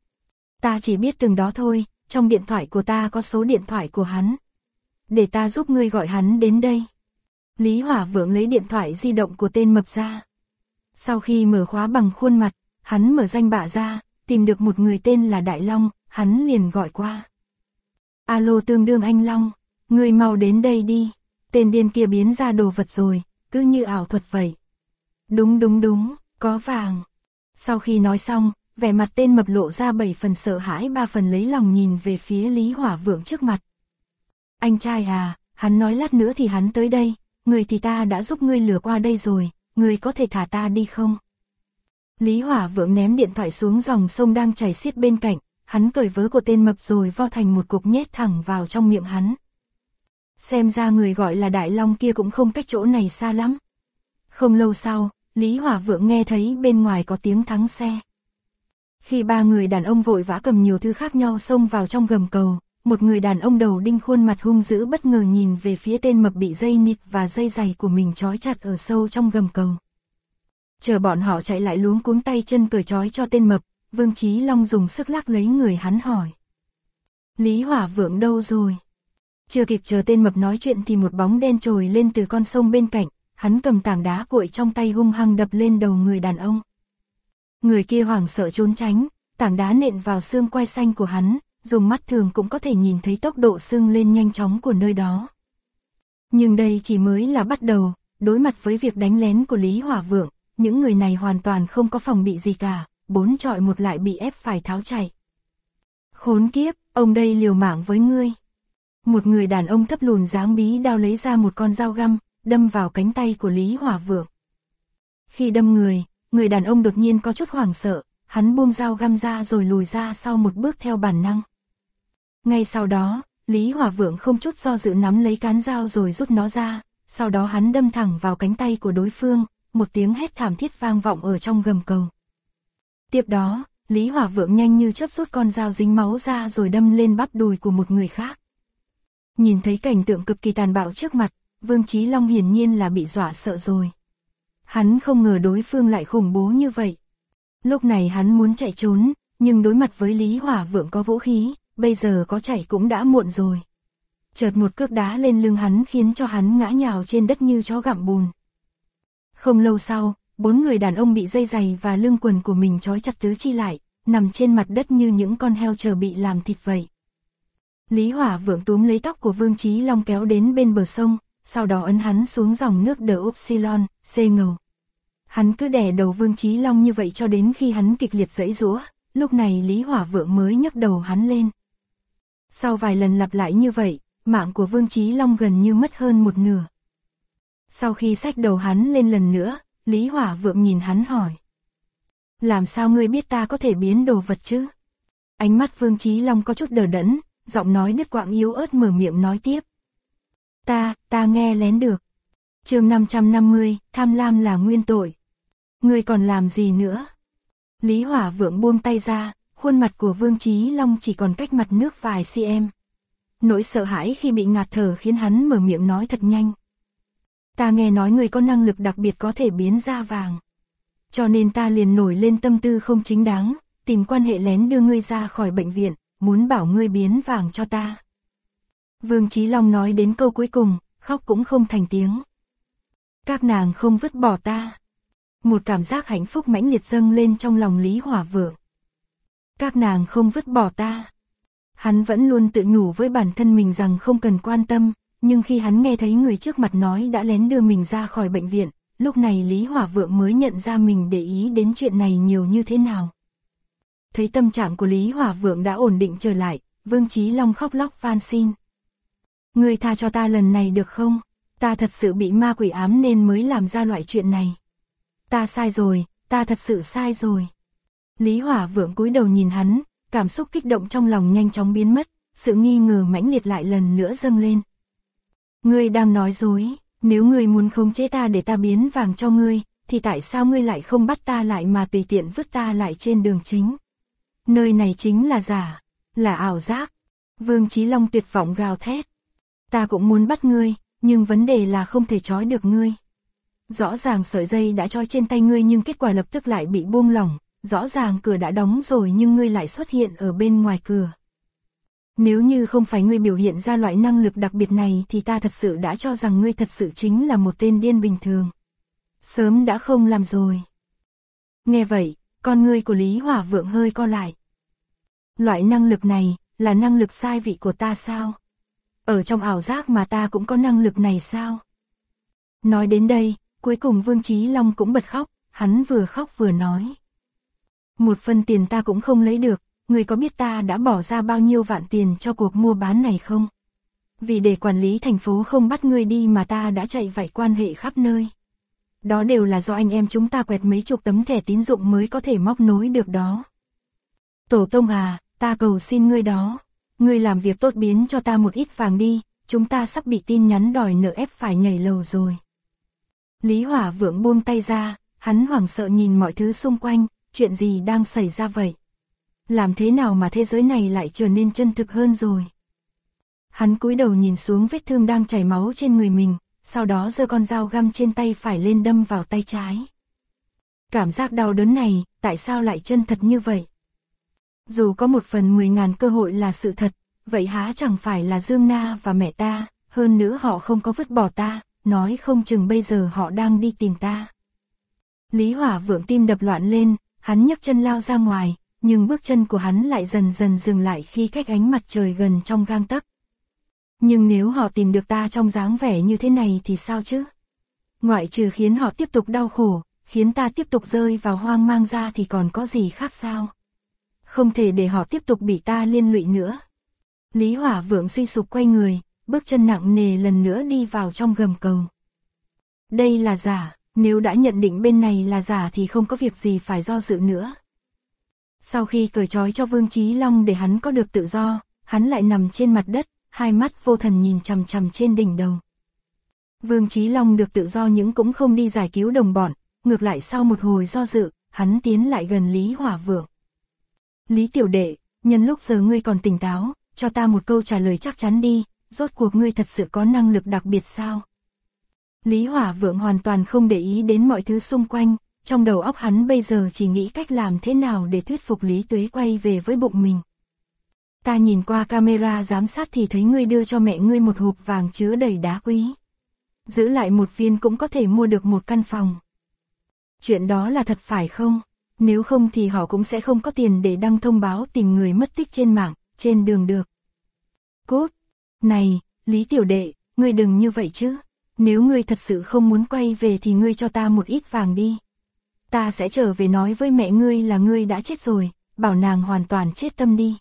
Ta chỉ biết từng đó thôi, trong điện thoại của ta có số điện thoại của hắn. Để ta giúp ngươi gọi hắn đến đây. Lý Hỏa Vượng lấy điện thoại di động của tên mập ra. Sau khi mở khóa bằng khuôn mặt, hắn mở danh bạ ra, tìm được một người tên là Đại Long, hắn liền gọi qua. Alo tương đương anh Long, ngươi mau đến đây đi, tên điên kia biến ra đồ vật rồi, cứ như ảo thuật vậy. Đúng, có vàng. Sau khi nói xong, vẻ mặt tên mập lộ ra 7 phần sợ hãi 3 phần lấy lòng nhìn về phía Lý Hỏa Vượng trước mặt. Anh trai à, hắn nói lát nữa thì hắn tới đây, người thì ta đã giúp ngươi lừa qua đây rồi, ngươi có thể thả ta đi không? Lý Hỏa Vượng ném điện thoại xuống dòng sông đang chảy xiết bên cạnh, hắn cởi vớ của tên mập rồi vo thành một cục nhét thẳng vào trong miệng hắn. Xem ra người gọi là Đại Long kia cũng không cách chỗ này xa lắm. Không lâu sau, Lý Hỏa Vượng nghe thấy bên ngoài có tiếng thắng xe. Khi 3 người đàn ông vội vã cầm nhiều thứ khác nhau xông vào trong gầm cầu, một người đàn ông đầu đinh khuôn mặt hung dữ bất ngờ nhìn về phía tên mập bị dây nịt và dây giày của mình trói chặt ở sâu trong gầm cầu. Chờ bọn họ chạy lại luống cuống tay chân cởi trói cho tên mập, Vương Chí Long dùng sức lắc lấy người hắn hỏi. Lý Hỏa Vượng đâu rồi? Chưa kịp chờ tên mập nói chuyện thì một bóng đen trồi lên từ con sông bên cạnh, hắn cầm tảng đá cuội trong tay hung hăng đập lên đầu người đàn ông. Người kia hoảng sợ trốn tránh, tảng đá nện vào xương quai xanh của hắn, dùng mắt thường cũng có thể nhìn thấy tốc độ sưng lên nhanh chóng của nơi đó. Nhưng đây chỉ mới là bắt đầu, đối mặt với việc đánh lén của Lý Hỏa Vượng, những người này hoàn toàn không có phòng bị gì cả, 4 chọi 1 lại bị ép phải tháo chạy. Khốn kiếp, ông đây liều mạng với ngươi. Một người đàn ông thấp lùn dáng bí đao lấy ra một con dao găm, đâm vào cánh tay của Lý Hỏa Vượng. Khi đâm người đàn ông đột nhiên có chút hoảng sợ, hắn buông dao găm ra rồi lùi ra sau một bước theo bản năng. Ngay sau đó, Lý Hỏa Vượng không chút do dự nắm lấy cán dao rồi rút nó ra, sau đó hắn đâm thẳng vào cánh tay của đối phương, một tiếng hét thảm thiết vang vọng ở trong gầm cầu. Tiếp đó, Lý Hỏa Vượng nhanh như chớp rút con dao dính máu ra rồi đâm lên bắp đùi của một người khác. Nhìn thấy cảnh tượng cực kỳ tàn bạo trước mặt, Vương Chí Long hiển nhiên là bị dọa sợ rồi. Hắn không ngờ đối phương lại khủng bố như vậy. Lúc này hắn muốn chạy trốn, nhưng đối mặt với Lý Hỏa Vượng có vũ khí, bây giờ có chạy cũng đã muộn rồi. Chợt một cước đá lên lưng hắn khiến cho hắn ngã nhào trên đất như chó gặm bùn. Không lâu sau, 4 người đàn ông bị dây giày và lưng quần của mình trói chặt tứ chi lại, nằm trên mặt đất như những con heo chờ bị làm thịt vậy. Lý Hỏa Vượng túm lấy tóc của Vương Chí Long kéo đến bên bờ sông, sau đó ấn hắn xuống dòng nước đờ Upsilon, C ngầu. Hắn cứ đè đầu Vương Chí Long như vậy cho đến khi hắn kịch liệt giãy giũa, lúc này Lý Hỏa Vượng mới nhấc đầu hắn lên. Sau vài lần lặp lại như vậy, mạng của Vương Chí Long gần như mất hơn một nửa. Sau khi xách đầu hắn lên lần nữa, Lý Hỏa Vượng nhìn hắn hỏi. Làm sao ngươi biết ta có thể biến đồ vật chứ? Ánh mắt Vương Chí Long có chút đờ đẫn, giọng nói đứt quãng yếu ớt mở miệng nói tiếp. Ta nghe lén được. Chương 550, tham lam là nguyên tội. Ngươi còn làm gì nữa? Lý Hỏa Vượng buông tay ra, khuôn mặt của Vương Chí Long chỉ còn cách mặt nước vài cm. Nỗi sợ hãi khi bị ngạt thở khiến hắn mở miệng nói thật nhanh. Ta nghe nói ngươi có năng lực đặc biệt có thể biến ra vàng. Cho nên ta liền nổi lên tâm tư không chính đáng, tìm quan hệ lén đưa ngươi ra khỏi bệnh viện, muốn bảo ngươi biến vàng cho ta. Vương Chí Long nói đến câu cuối cùng, khóc cũng không thành tiếng. Các nàng không vứt bỏ ta. Một cảm giác hạnh phúc mãnh liệt dâng lên trong lòng Lý Hỏa Vượng. Các nàng không vứt bỏ ta. Hắn vẫn luôn tự nhủ với bản thân mình rằng không cần quan tâm, nhưng khi hắn nghe thấy người trước mặt nói đã lén đưa mình ra khỏi bệnh viện, lúc này Lý Hỏa Vượng mới nhận ra mình để ý đến chuyện này nhiều như thế nào. Thấy tâm trạng của Lý Hỏa Vượng đã ổn định trở lại, Vương Chí Long khóc lóc van xin. Ngươi tha cho ta lần này được không? Ta thật sự bị ma quỷ ám nên mới làm ra loại chuyện này. Ta sai rồi, ta thật sự sai rồi. Lý Hỏa Vượng cúi đầu nhìn hắn, cảm xúc kích động trong lòng nhanh chóng biến mất, sự nghi ngờ mãnh liệt lại lần nữa dâng lên. Ngươi đang nói dối, nếu ngươi muốn khống chế ta để ta biến vàng cho ngươi, thì tại sao ngươi lại không bắt ta lại mà tùy tiện vứt ta lại trên đường chính? Nơi này chính là giả, là ảo giác. Vương Chí Long tuyệt vọng gào thét. Ta cũng muốn bắt ngươi, nhưng vấn đề là không thể trói được ngươi. Rõ ràng sợi dây đã trói trên tay ngươi nhưng kết quả lập tức lại bị buông lỏng, rõ ràng cửa đã đóng rồi nhưng ngươi lại xuất hiện ở bên ngoài cửa. Nếu như không phải ngươi biểu hiện ra loại năng lực đặc biệt này thì ta thật sự đã cho rằng ngươi thật sự chính là một tên điên bình thường. Sớm đã không làm rồi. Nghe vậy, con ngươi của Lý Hỏa Vượng hơi co lại. Loại năng lực này, là năng lực sai vị của ta sao? Ở trong ảo giác mà ta cũng có năng lực này sao? Nói đến đây, cuối cùng Vương Chí Long cũng bật khóc, hắn vừa khóc vừa nói. Một phân tiền ta cũng không lấy được, ngươi có biết ta đã bỏ ra bao nhiêu vạn tiền cho cuộc mua bán này không? Vì để quản lý thành phố không bắt ngươi đi mà ta đã chạy vạy quan hệ khắp nơi. Đó đều là do anh em chúng ta quẹt mấy chục tấm thẻ tín dụng mới có thể móc nối được đó. Tổ tông à, ta cầu xin ngươi đó. Ngươi làm việc tốt biến cho ta một ít vàng đi, chúng ta sắp bị tin nhắn đòi nợ ép phải nhảy lầu rồi. Lý Hỏa Vượng buông tay ra, hắn hoảng sợ nhìn mọi thứ xung quanh, chuyện gì đang xảy ra vậy? Làm thế nào mà thế giới này lại trở nên chân thực hơn rồi? Hắn cúi đầu nhìn xuống vết thương đang chảy máu trên người mình, sau đó giơ con dao găm trên tay phải lên đâm vào tay trái. Cảm giác đau đớn này, tại sao lại chân thật như vậy? Dù có 1/10.000 cơ hội là sự thật, vậy há chẳng phải là Dương Na và mẹ ta, hơn nữa họ không có vứt bỏ ta, nói không chừng bây giờ họ đang đi tìm ta. Lý Hỏa Vượng tim đập loạn lên, hắn nhấc chân lao ra ngoài, nhưng bước chân của hắn lại dần dần dừng lại khi cách ánh mặt trời gần trong gang tấc. Nhưng nếu họ tìm được ta trong dáng vẻ như thế này thì sao chứ? Ngoại trừ khiến họ tiếp tục đau khổ, khiến ta tiếp tục rơi vào hoang mang ra thì còn có gì khác sao? Không thể để họ tiếp tục bị ta liên lụy nữa. Lý Hỏa Vượng suy sụp quay người, bước chân nặng nề lần nữa đi vào trong gầm cầu. Đây là giả, nếu đã nhận định bên này là giả thì không có việc gì phải do dự nữa. Sau khi cởi trói cho Vương Chí Long để hắn có được tự do, hắn lại nằm trên mặt đất, hai mắt vô thần nhìn chằm chằm trên đỉnh đầu. Vương Chí Long được tự do nhưng cũng không đi giải cứu đồng bọn, ngược lại sau một hồi do dự, hắn tiến lại gần Lý Hỏa Vượng. Lý tiểu đệ, nhân lúc giờ ngươi còn tỉnh táo, cho ta một câu trả lời chắc chắn đi, rốt cuộc ngươi thật sự có năng lực đặc biệt sao? Lý Hỏa Vượng hoàn toàn không để ý đến mọi thứ xung quanh, trong đầu óc hắn bây giờ chỉ nghĩ cách làm thế nào để thuyết phục Lý Tuế quay về với bụng mình. Ta nhìn qua camera giám sát thì thấy ngươi đưa cho mẹ ngươi một hộp vàng chứa đầy đá quý. Giữ lại một viên cũng có thể mua được một căn phòng. Chuyện đó là thật phải không? Nếu không thì họ cũng sẽ không có tiền để đăng thông báo tìm người mất tích trên mạng, trên đường được. Cút! Này, Lý tiểu đệ, ngươi đừng như vậy chứ. Nếu ngươi thật sự không muốn quay về thì ngươi cho ta một ít vàng đi. Ta sẽ trở về nói với mẹ ngươi là ngươi đã chết rồi, bảo nàng hoàn toàn chết tâm đi.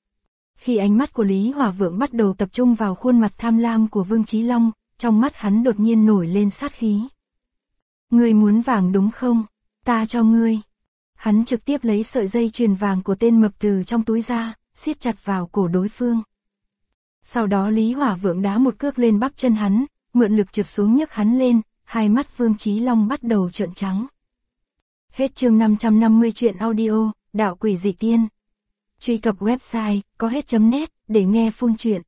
Khi ánh mắt của Lý Hỏa Vượng bắt đầu tập trung vào khuôn mặt tham lam của Vương Chí Long, trong mắt hắn đột nhiên nổi lên sát khí. Ngươi muốn vàng đúng không? Ta cho ngươi. Hắn trực tiếp lấy sợi dây chuyền vàng của tên mập từ trong túi ra, siết chặt vào cổ đối phương. Sau đó Lý Hỏa Vượng đá một cước lên bắp chân hắn, mượn lực trượt xuống nhấc hắn lên, hai mắt Vương Chí Long bắt đầu trợn trắng. Hết chương 550 truyện audio, Đạo Quỷ Dị Tiên. Truy cập website có hết.net để nghe full truyện.